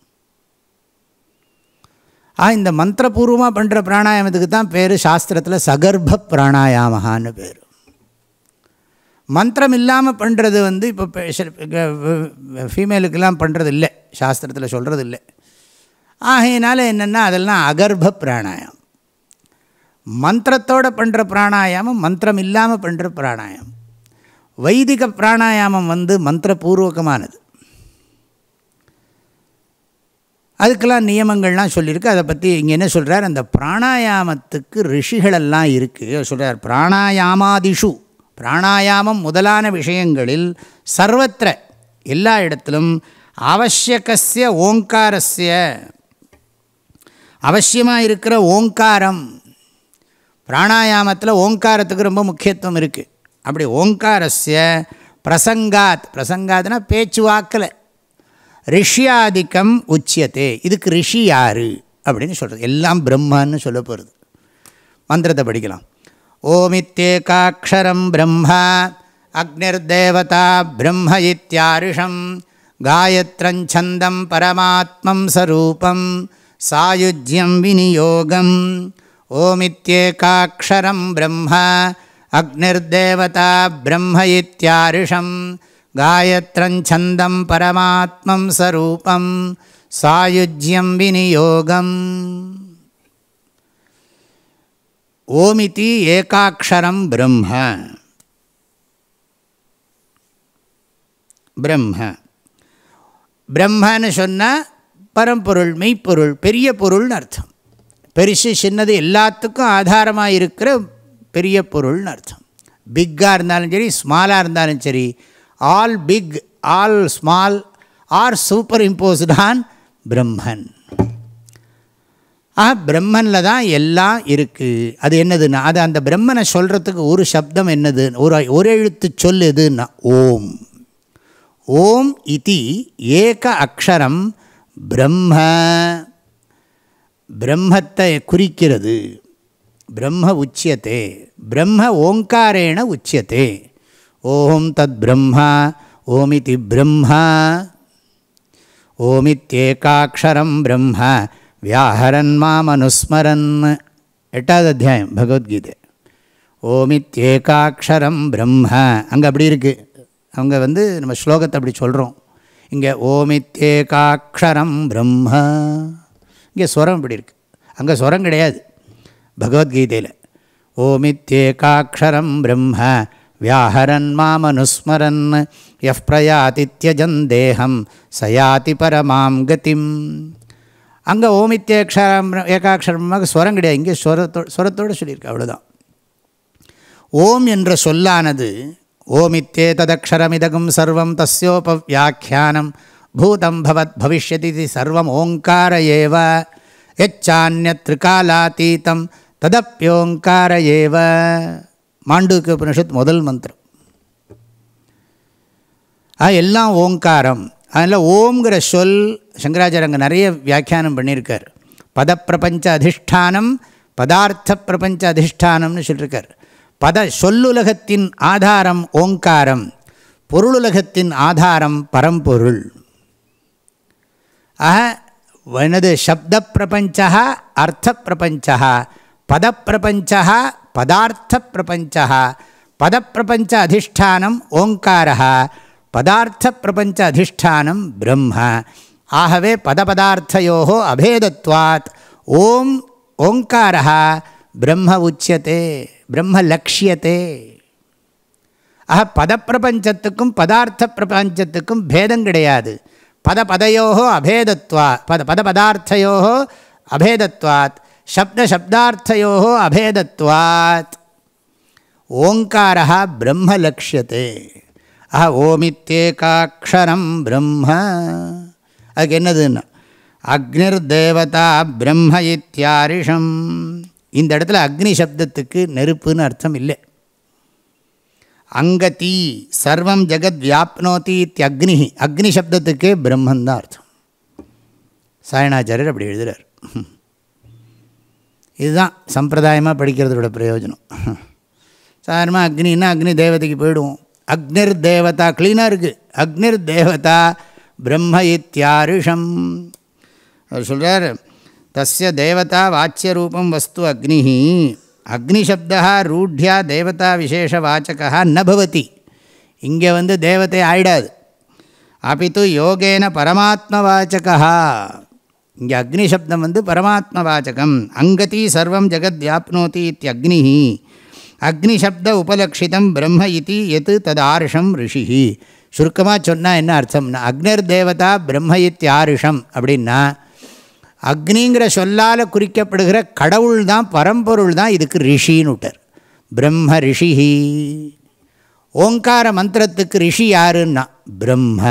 ஆ இந்த மந்திரபூர்வமாக பண்ணுற பிராணாயாமத்துக்கு தான் பேர் சாஸ்திரத்தில் சகர்ப்ப பிராணாயாமகான்னு பேர். மந்திரம் இல்லாமல் பண்ணுறது வந்து இப்போ ஃபீமேலுக்கெல்லாம் பண்ணுறது இல்லை, சாஸ்திரத்தில் சொல்கிறது இல்லை. ஆகையினால என்னென்னா அதெல்லாம் அகர்ப்ப பிராணாயாமம். மந்திரத்தோடு பண்ணுற பிராணாயாமம், மந்திரம் இல்லாமல் பண்ணுற பிராணாயாமம். வைதிக பிராணாயாமம் வந்து மந்திரபூர்வகமானது. அதுக்கெல்லாம் நியமங்கள்லாம் சொல்லியிருக்கு. அதை பற்றி இங்கே என்ன சொல்கிறார், அந்த பிராணாயாமத்துக்கு ரிஷிகளெல்லாம் இருக்குது சொல்கிறார். பிராணாயாமாதிஷு, பிராணாயாமம் முதலான விஷயங்களில் சர்வத்திர எல்லா இடத்திலும் அவசியகஸ்ய ஓங்காரஸ்ய, அவசியமாக இருக்கிற ஓங்காரம். பிராணாயாமத்தில் ஓங்காரத்துக்கு ரொம்ப முக்கியத்துவம் இருக்குது. அப்படி ஓங்காரஸ்ய பிரசங்காத், பிரசங்காத்னா பேச்சுவாக்கில், ரிஷியாதிக்கம் உச்சியத்தே. இதுக்கு ரிஷி யார் அப்படின்னு சொல்கிறது. எல்லாம் பிரம்மன்னு சொல்ல போகிறது. மந்திரத்தை படிக்கலாம். ஓமித்யேகாக்ஷரம் பிரம்மா அக்னிர்தேவதா பிரம்ம இத்யாரிஷம் காயத்ரஞ்சந்தம் பரமாத்மம் சரூபம் சாயுஜ்யம் விநியோகம். ஓமித்யேகாக்ஷரம் பிரம்மா அக்னிர்தேவதா பிரம்ம இத்யாரிஷம் காயத்ரஞ்சந்தம் பரமாத்மம் சரூபம் சாயுஜ்யம் விநியோகம். ஓமிதி ஏகாக்ஷரம் பிரம்ம. பிரம்ம பிரம்மன்னு சொன்னால் பரம்பொருள், மெய்ப்பொருள், பெரிய பொருள்னு அர்த்தம். பெருசு சின்னது எல்லாத்துக்கும் ஆதாரமாக இருக்கிற பெரிய பொருள்னு அர்த்தம். பிக்காக இருந்தாலும் சரி, ஸ்மாலாக இருந்தாலும் சரி, all big all small are superimposed on Brahman. ஆ பிரம்மனில் தான் எல்லாம் இருக்குது. அது என்னதுன்னா, அது அந்த பிரம்மனை சொல்கிறதுக்கு ஒரு சப்தம் என்னது, ஒரு ஒரு எழுத்து சொல் எதுன்னா ஓம். ஓம் இதி ஏக அக்ஷரம் பிரம்ம, பிரம்மத்தை குறிக்கிறது. பிரம்ம உச்சியத்தே, பிரம்ம ஓங்காரேண உச்சியத்தே. ஓம் தத் பிரம்மா ஓமிதி பிரம்மா. ஓமித்யேகாக்ஷரம் பிரம்ம வியாஹரன் மாமனுஸ்மரன். எட்டாவது அத்தியாயம் பகவத்கீதை. ஓமித்யேகாக்ஷரம் பிரம்ம, அங்கே அப்படி இருக்குது. அவங்க வந்து நம்ம ஸ்லோகத்தை அப்படி சொல்கிறோம். இங்கே ஓமித்யேகாக்ஷரம் பிரம்ம, இங்கே ஸ்வரம் இப்படி இருக்குது, அங்கே ஸ்வரம் கிடையாது பகவத்கீதையில். ஓமித்யேகாக்ஷரம் பிரம்ம வியாஹரன் மாமனுஸ்மரன் யஃப் பிரயாதித்யஜன் தேகம் சயாதி பரமாம் கதிம். அங்கே ஓமித்யேக்ஷரம் ஏகாட்சரமாக ஸ்வரம் கிடையாது, இங்கே ஸ்வரத்தோ ஸ்வரத்தோடு சொல்லியிருக்கு, அவ்வளோதான். ஓம் என்ற சொல்லானது ஓமித்யே ததக்ஷரமிதகும் சர்வம் தஸ்யோபவியாக்கியானம் பூதம் பவத் பவிஷ்யதி சர்வம் ஓங்கார ஏவ யச்சான்யத் த்ரிகாலாதீதம் ததப்யோங்கார ஏவ. மாண்டூக்கிய உபனிஷத் முதல் மந்திரம். ஆ எல்லாம் ஓங்காரம். அதில் ஓம்ங்கிற சொல் சங்கராச்சாரியர் அங்கே நிறைய வியாக்கியானம் பண்ணியிருக்கார். பதப்பிரபஞ்ச அதிஷ்டானம் பதார்த்த பிரபஞ்ச அதிஷ்டானம்னு சொல்லியிருக்கார். பத சொல்லுலகத்தின் ஆதாரம் ஓங்காரம், பொருளுலகத்தின் ஆதாரம் பரம்பொருள். ஆக எனது சப்த பிரபஞ்சா அர்த்த பிரபஞ்சா பதப்பிரபஞ்சா பதார்த்த பிரபஞ்சா. பதப்பிரபஞ்ச அதிஷ்டானம் ஓங்காரः, பதார்த்த பிரபஞ்ச அதிஷ்டானம் பிரம்ம. ஆகவே பதபதார்த்தயோः அபேதத்வாத் ஓம் ஓங்காரः பிரம்ம உச்சியதே, பிரம்ம லக்ஷ்யத்தே. ஆக பதப்பிரபஞ்சத்துக்கும் பதார்த்த பிரபஞ்சத்துக்கும் பேதம் கிடையாது. பத பதையோஹோ அபேதத்வா பத பத பதார்த்தயோஹோ அபேதத்வாத் சப்த சப்தார்த்தயோஹோ அபேதத்வாத் ஓங்காரः பிரம்ம லக்ஷ்யத்தே. ஆஹ ஓமித்யேகாக்ஷரம் பிரம்ம. அதுக்கு என்னதுன்னா அக்னிர் தேவதா பிரம்ம இத்யாரிஷம். இந்த இடத்துல அக்னி சப்தத்துக்கு நெருப்புன்னு அர்த்தம் இல்லை. அங்கதி சர்வம் ஜெகத் வியாப்னோதி இத்யக்னி, அக்னி சப்தத்துக்கே பிரம்மந்தான் அர்த்தம். சாயணாச்சாரியர் அப்படி எழுதுகிறார். இதுதான் சம்பிரதாயமாக படிக்கிறதோட பிரயோஜனம். சாதாரணமாக அக்னின்னா அக்னி தேவதைக்கு போயிடுவோம். அக்னிர் தேவதா க்ளீனாக இருக்குது. அக்னிர் தேவதா பிரம்ம இத்யாரிஷம். அவர் சொல்கிறார், தஸ்ய தேவதா வாச்சியரூபம் வஸ்து அக்னி. அக்னிசப்தா ரூಢ்யா தேவதா விசேஷ வாச்சகா ந பவதி. இங்கே வந்து தேவதை ஆயிடாது. அபித்து யோகேன பரமாத்ம வாச்சகா. இங்கே அக்னிசப்தம் வந்து பரமாத்ம வாச்சகம். அங்கதி சர்வம் ஜெகத் வியாப்னோதி இத்யக்னி. அக்னிசப்த உபலக்ஷிதம் பிரம்ம இதி எது ததாரிஷம் ரிஷி. சுருக்கமாக சொன்னால் என்ன அர்த்தம்னா, அக்னிர் தேவதா பிரம்ம இத்யாரிஷம் அப்படின்னா அக்னிங்கிற சொல்லால் குறிக்கப்படுகிற கடவுள் தான், பரம்பொருள் தான் இதுக்கு ரிஷின்னு விட்டார். பிரம்ம ரிஷி. ஓங்கார மந்திரத்துக்கு ரிஷி யாருன்னா பிரம்ம.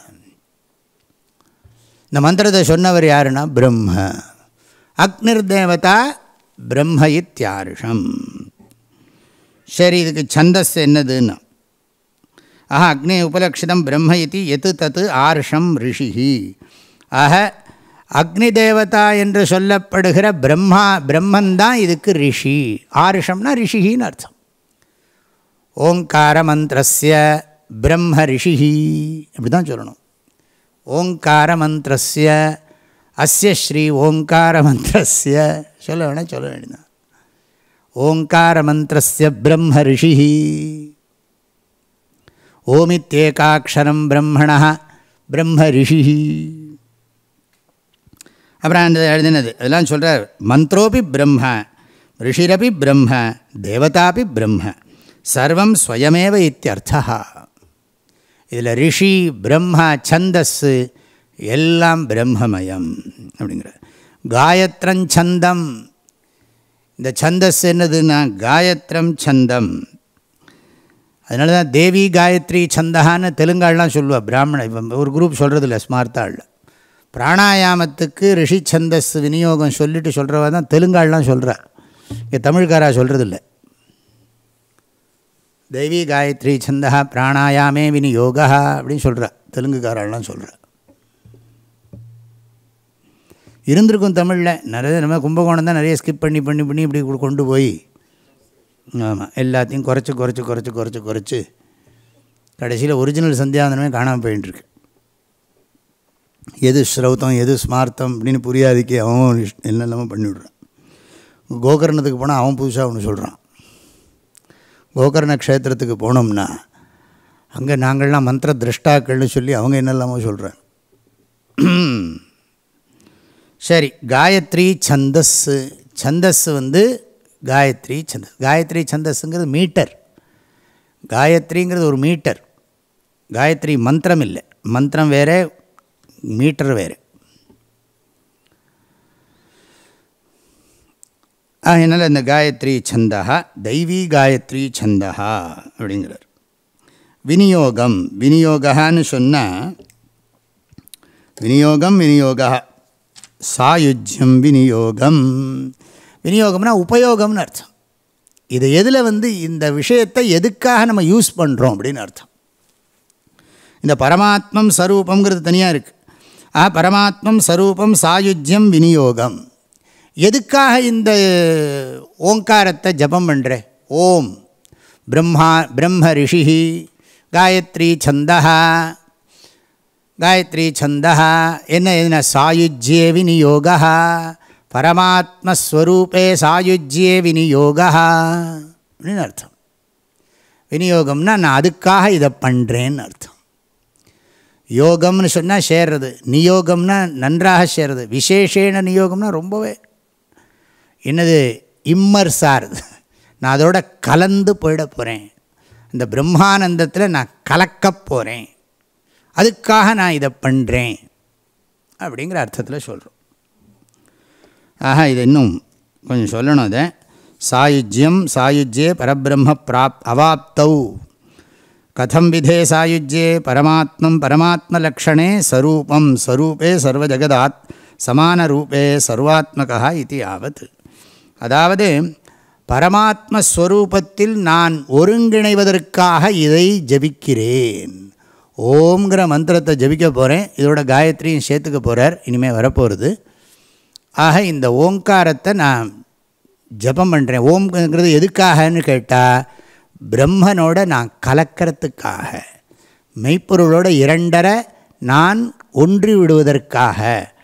இந்த மந்திரத்தை சொன்னவர் யாருன்னா பிரம்ம. அக்னிர் தேவதா பிரம்ம இத்யாரிஷம். சரி, இதுக்கு சந்தஸ் என்னதுன்னு, ஆஹா அக்னே உபலக்ஷிதம் பிரம்ம இதி எது தத்து ஆர்ஷம் ரிஷிஹி. ஆக அக்னி தேவதா என்று சொல்லப்படுகிற பிரம்மா பிரம்மந்தான் இதுக்கு ரிஷி. ஆர்ஷம்னா ரிஷிஹின்னு அர்த்தம். ஓங்கார மந்திரஸ்ய பிரம்ம ரிஷிஹி அப்படி தான் சொல்லணும். ஓங்கார மந்திரஸ்ய அஸ்ய ஸ்ரீ ஓங்கார மந்திரஸ்ய சொல்ல வேணால் சொல்ல வேண்டியதான். ஓங்கார மந்திரஸ்ய பிரம்ம ரிஷிஹி. ஓமித்யேகாட்சரம் பிரம்மணः பிரம்ம ரிஷிஹி. அப்புறம் அந்த எழுதினது அதெல்லாம் சொல்கிறார். மந்த்ரோபி பிரம்ம ரிஷிரபி பிரம்ம தேவதாபி பிரம்ம சர்வம் ஸ்வயமேவ இத்தியர்த்தா. இதில் ரிஷி பிரம்மா சந்தஸ்ஸு எல்லாம் பிரம்மமயம் அப்படிங்கிற. காயத்ரஞ்சந்தம், இந்த சந்தஸ் என்னதுன்னா காயத்ரம் சந்தம். அதனால தான் தேவி காயத்ரி சந்தகான்னு தெலுங்காலாம் சொல்லுவாள். பிராமண ஒரு குரூப் சொல்கிறது இல்லை, ஸ்மார்த்தாள். பிராணாயாமத்துக்கு ரிஷி சந்தஸ் விநியோகம் சொல்லிட்டு சொல்கிறவா தான் தெலுங்காலாம் சொல்கிறா. இங்கே தமிழ்காரா சொல்கிறது இல்லை. தெய்வீ காயத்ரி சந்தா பிராணாயாமே விநியோகா அப்படின்னு சொல்கிறா, தெலுங்குக்காரெல்லாம் சொல்கிறா. இருந்திருக்கும் தமிழில் நிறைய. நம்ம கும்பகோணம் தான் நிறைய ஸ்கிப் பண்ணி பண்ணி பண்ணி இப்படி கொண்டு போய் ஆமாம் எல்லாத்தையும் குறைச்சி குறைச்சி குறைச்சி குறைச்சி குறைச்சி கடைசியில் ஒரிஜினல் சந்தியாவந்தனமே காணாமல் போயின்ட்டுருக்கு. எது ஸ்ரௌத்தம் எது ஸ்மார்த்தம் அப்படின்னு புரியாதுக்கே அவன் என்னெல்லாமோ பண்ணிவிடுறான். கோகர்ணத்துக்கு போனால் அவன் புதுசாக ஒன்று சொல்கிறான். கோகர்ண க்ஷேத்திரத்துக்கு போனோம்னா அங்கே நாங்கள்லாம் மந்திர திரஷ்டாக்கள்னு சொல்லி அவங்க என்னெல்லாமோ சொல்கிறாங்க. சரி, காயத்ரி சந்தஸ்ஸு. சந்தஸ் வந்து காயத்ரி சந்தஸ். காயத்ரி சந்தஸ்ஸுங்கிறது மீட்டர். காயத்ரிங்கிறது ஒரு மீட்டர். காயத்ரி மந்திரம் இல்லை, மந்திரம் வேறு, மீட்டர் வேறு. அதனால் இந்த காயத்ரி சந்தா தெய்வீ காயத்ரி சந்தா அப்படிங்கிறார். விநியோகம், விநியோகான்னு சொன்னால் விநியோகம் விநியோகா சாயுஜ்யம் விநியோகம். விநியோகம்னா உபயோகம்னு அர்த்தம். இது எதில் வந்து இந்த விஷயத்தை எதுக்காக நம்ம யூஸ் பண்ணுறோம் அப்படின்னு அர்த்தம். இந்த பரமாத்மம் ஸ்வரூபங்கிறது தனியாக இருக்குது. ஆ பரமாத்மம் ஸ்வரூபம் சாயுஜ்யம் விநியோகம். எதுக்காக இந்த ஓங்காரத்தை ஜபம் பண்ணுற? ஓம் பிரம்மா பிரம்ம ரிஷிஹி காயத்ரி சந்தா. காயத்ரி சந்தா என்ன எதுனா சாயுஜ்யே விநியோகா. பரமாத்மஸ்வரூபே சாயுஜ்யே விநியோகா அப்படின்னு அர்த்தம். விநியோகம்னா நான் அதுக்காக இதை பண்ணுறேன்னு அர்த்தம். யோகம்னு சொன்னால் சேர்றது, நியோகம்னா நன்றாக சேர்றது, விசேஷேன நியோகம்னா ரொம்பவே என்னது இம்மர்ஸாகிறது. நான் அதோட கலந்து போயிட போகிறேன், இந்த பிரம்மானந்தத்தில் நான் கலக்கப் போகிறேன், அதுக்காக நான் இதை பண்ணுறேன் அப்படிங்கிற அர்த்தத்தில் சொல்கிறோம். ஆக இது இன்னும் கொஞ்சம் சொல்லணும். அதை சாயுஜ்யம் சாயுஜ்யே பரபிரம்ம பிராப் அவாப்தௌ கதம் விதே சாயுஜ்யே பரமாத்மம் பரமாத்மலக்ஷணே ஸ்வரூபம் ஸ்வரூபே சர்வஜகதாத் சமானரூபே சர்வாத்மகா இது யாவத். அதாவது பரமாத்மஸ்வரூபத்தில் நான் ஒருங்கிணைவதற்காக இதை ஜபிக்கிறேன். ஓம்ங்கிற மந்திரத்தை ஜபிக்க போகிறேன். இதோட காயத்ரியும் சேர்த்துக்க போகிறார் இனிமேல் வரப்போகிறது. ஆக இந்த ஓங்காரத்தை நான் ஜபம் பண்ணுறேன். ஓம்ங்கிறது எதுக்காகன்னு கேட்டால் பிரம்மனோட நான் கலக்கிறதுக்காக, மெய்ப்பொருளோட இரண்டரை நான் ஒன்றி விடுவதற்காக.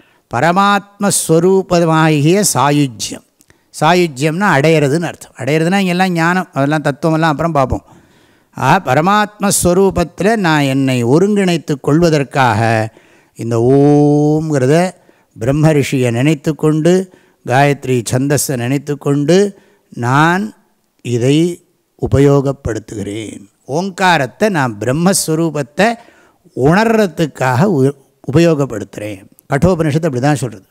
பரமாத்மஸ்வரூபமாகிய சாயுஜ்யம். சாயுஜ்யம்னா அடையிறதுன்னு அர்த்தம். அடையிறதுனா இங்கெல்லாம் ஞானம், அதெல்லாம் தத்துவமெல்லாம் அப்புறம் பார்ப்போம். ஆ பரமாத்மஸ்வரூபத்தில் நான் என்னை ஒருங்கிணைத்து கொள்வதற்காக இந்த ஓம்ங்கிறத பிரம்ம ரிஷியை நினைத்து கொண்டு காயத்ரி சந்தஸை நினைத்து கொண்டு நான் இதை உபயோகப்படுத்துகிறேன். ஓங்காரத்தை நான் பிரம்மஸ்வரூபத்தை உணர்றதுக்காக உபயோகப்படுத்துகிறேன். கட்டோபனிஷத்து அப்படி தான் சொல்கிறது.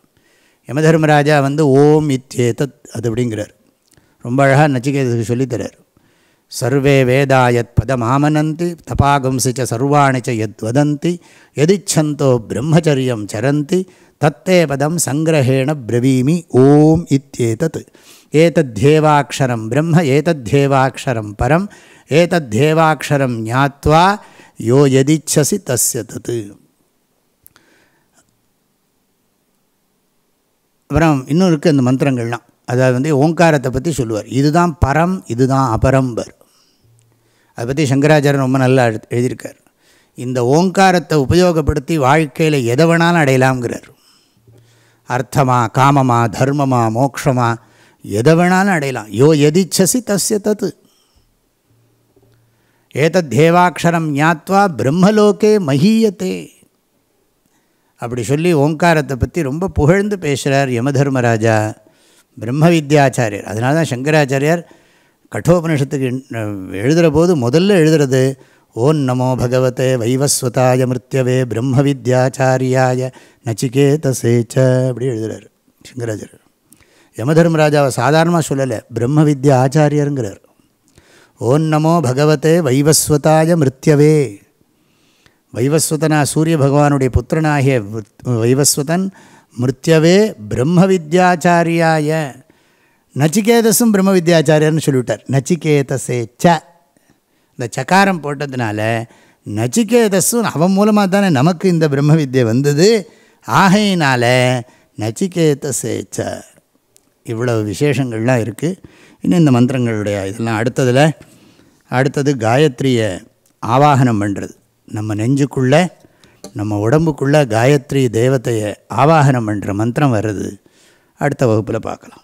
யமதர்மராஜா வந்து ஓம் இத்யேதத் அது அப்படிங்கிறார். ரொம்ப அழகாக நச்சிகேதத்துக்கு சொல்லித்தரார். சர்வே வேதா யத் பதமாமனந்தி தபாகும்சி ச சர்வாணி ச யத் வதந்தி யதிச்சந்தோ பிரம்மச்சரியம் சரந்தி தத்தே பதம் சங்கிரஹேண பிரவீமி ஓம் இத்யேதத். ஏதத்யேவாக்ஷரம் பிரம்ம ஏதத்யேவாக்ஷரம் பரம் ஏதத்யேவாக்ஷரம் ஞாத்வா யோ யதிச்சசி தஸ்ய தத். அப்புறம் இன்னும் இருக்குது அந்த மந்திரங்கள்லாம். அதாவது வந்து ஓங்காரத்தை பற்றி சொல்லுவார். இதுதான் பரம், இதுதான் அபரம்பர். அதை பற்றி சங்கராச்சாரியர் ரொம்ப நல்லா எழுதியிருக்கார். இந்த ஓங்காரத்தை உபயோகப்படுத்தி வாழ்க்கையில் எதை வேணாலும் அடையலாம்ங்கிறார். அர்த்தமா, காமமா, தர்மமா, மோக்ஷமா, எதை வேணாலும் அடையலாம். யோ எதிச்சசி தஸ்ய தத். ஏதத்யேவாக்ஷரம் ஞாத்வா பிரம்மலோகே மஹீயத்தே. அப்படி சொல்லி ஓங்காரத்தை பற்றி ரொம்ப புகழ்ந்து பேசுகிறார் யமதர்மராஜா பிரம்ம வித்யாச்சாரியர். அதனால தான் சங்கராச்சாரியார் கட்டோபனிஷத்துக்கு எழுதுகிற போது முதல்ல எழுதுறது ஓம் நமோ பகவதே வைவஸ்வதாய மிருத்யவே பிரம்ம வித்யாச்சாரியாய நச்சிகேதசேச்ச அப்படி எழுதுகிறார் சங்கராச்சாரியர். யமதர்மராஜாவை சாதாரணமாக சொல்லலை, பிரம்ம வித்யா ஆச்சாரியருங்கிறார். ஓம் நமோ பகவதே வைவஸ்வதாய மிருத்யவே. வைவஸ்வதனா சூரிய பகவானுடைய புத்திரனாகிய வைவஸ்வதன் மிருத்யவே பிரம்ம வித்யாச்சாரியாய. நச்சிகேதஸும் பிரம்ம வித்யாச்சாரியர்னு சொல்லிவிட்டார். நச்சிகேதசே ச, இந்த சக்காரம் போட்டதுனால நச்சிகேதஸும் அவன் மூலமாக தானே நமக்கு இந்த பிரம்ம வித்யை வந்தது. ஆகையினால நச்சிகேதசே ச. இவ்வளவு விசேஷங்கள்லாம் இருக்குது. இன்னும் இந்த மந்திரங்களுடைய இதெல்லாம் அடுத்ததில் அடுத்தது காயத்ரியை ஆவாகனம் பண்ணுறது. நம்ம நெஞ்சுக்குள்ளே நம்ம உடம்புக்குள்ளே காயத்ரி தேவதையை ஆவாகனம் பண்ணுற மந்திரம் வருது. அடுத்த வகுப்பில் பார்க்கலாம்.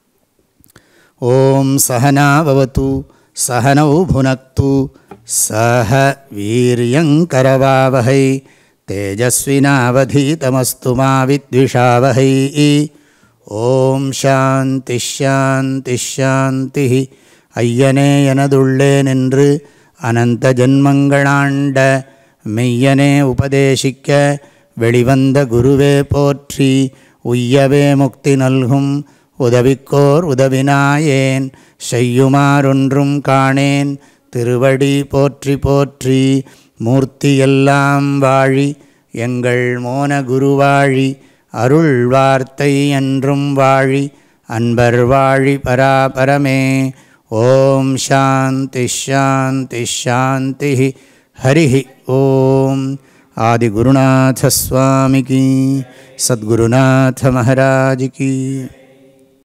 ஓம் சஹனா பவது சஹனௌ புனக்து சஹ வீரியங்கரவாவஹை தேஜஸ்வினாவதீதமஸ்து மா வித்விஷாவஹை. ஓம் சாந்தி ஷாந்தி ஷாந்தி. ஐயனே எனதுள்ளே நின்று அனந்த ஜன்மங்களாண்ட மெய்யனே உபதேசிக்க வெளிவந்த குருவே போற்றி. உய்யவே முக்தி நல்கும் உதவிக்கோர் உதவினாயேன் செய்யுமாறொன்றும் காணேன் திருவடி போற்றி போற்றி. மூர்த்தியெல்லாம் வாழி எங்கள் மோன குருவாழி அருள் வார்த்தை என்றும் வாழி அன்பர் வாழி பராபரமே. ஓம் சாந்தி ஷாந்தி ஷாந்தி. ஹரி ஓம். ஆதிகுருநாத ஸ்வாமிகி, சத்குருநாத மகாராஜ் கி.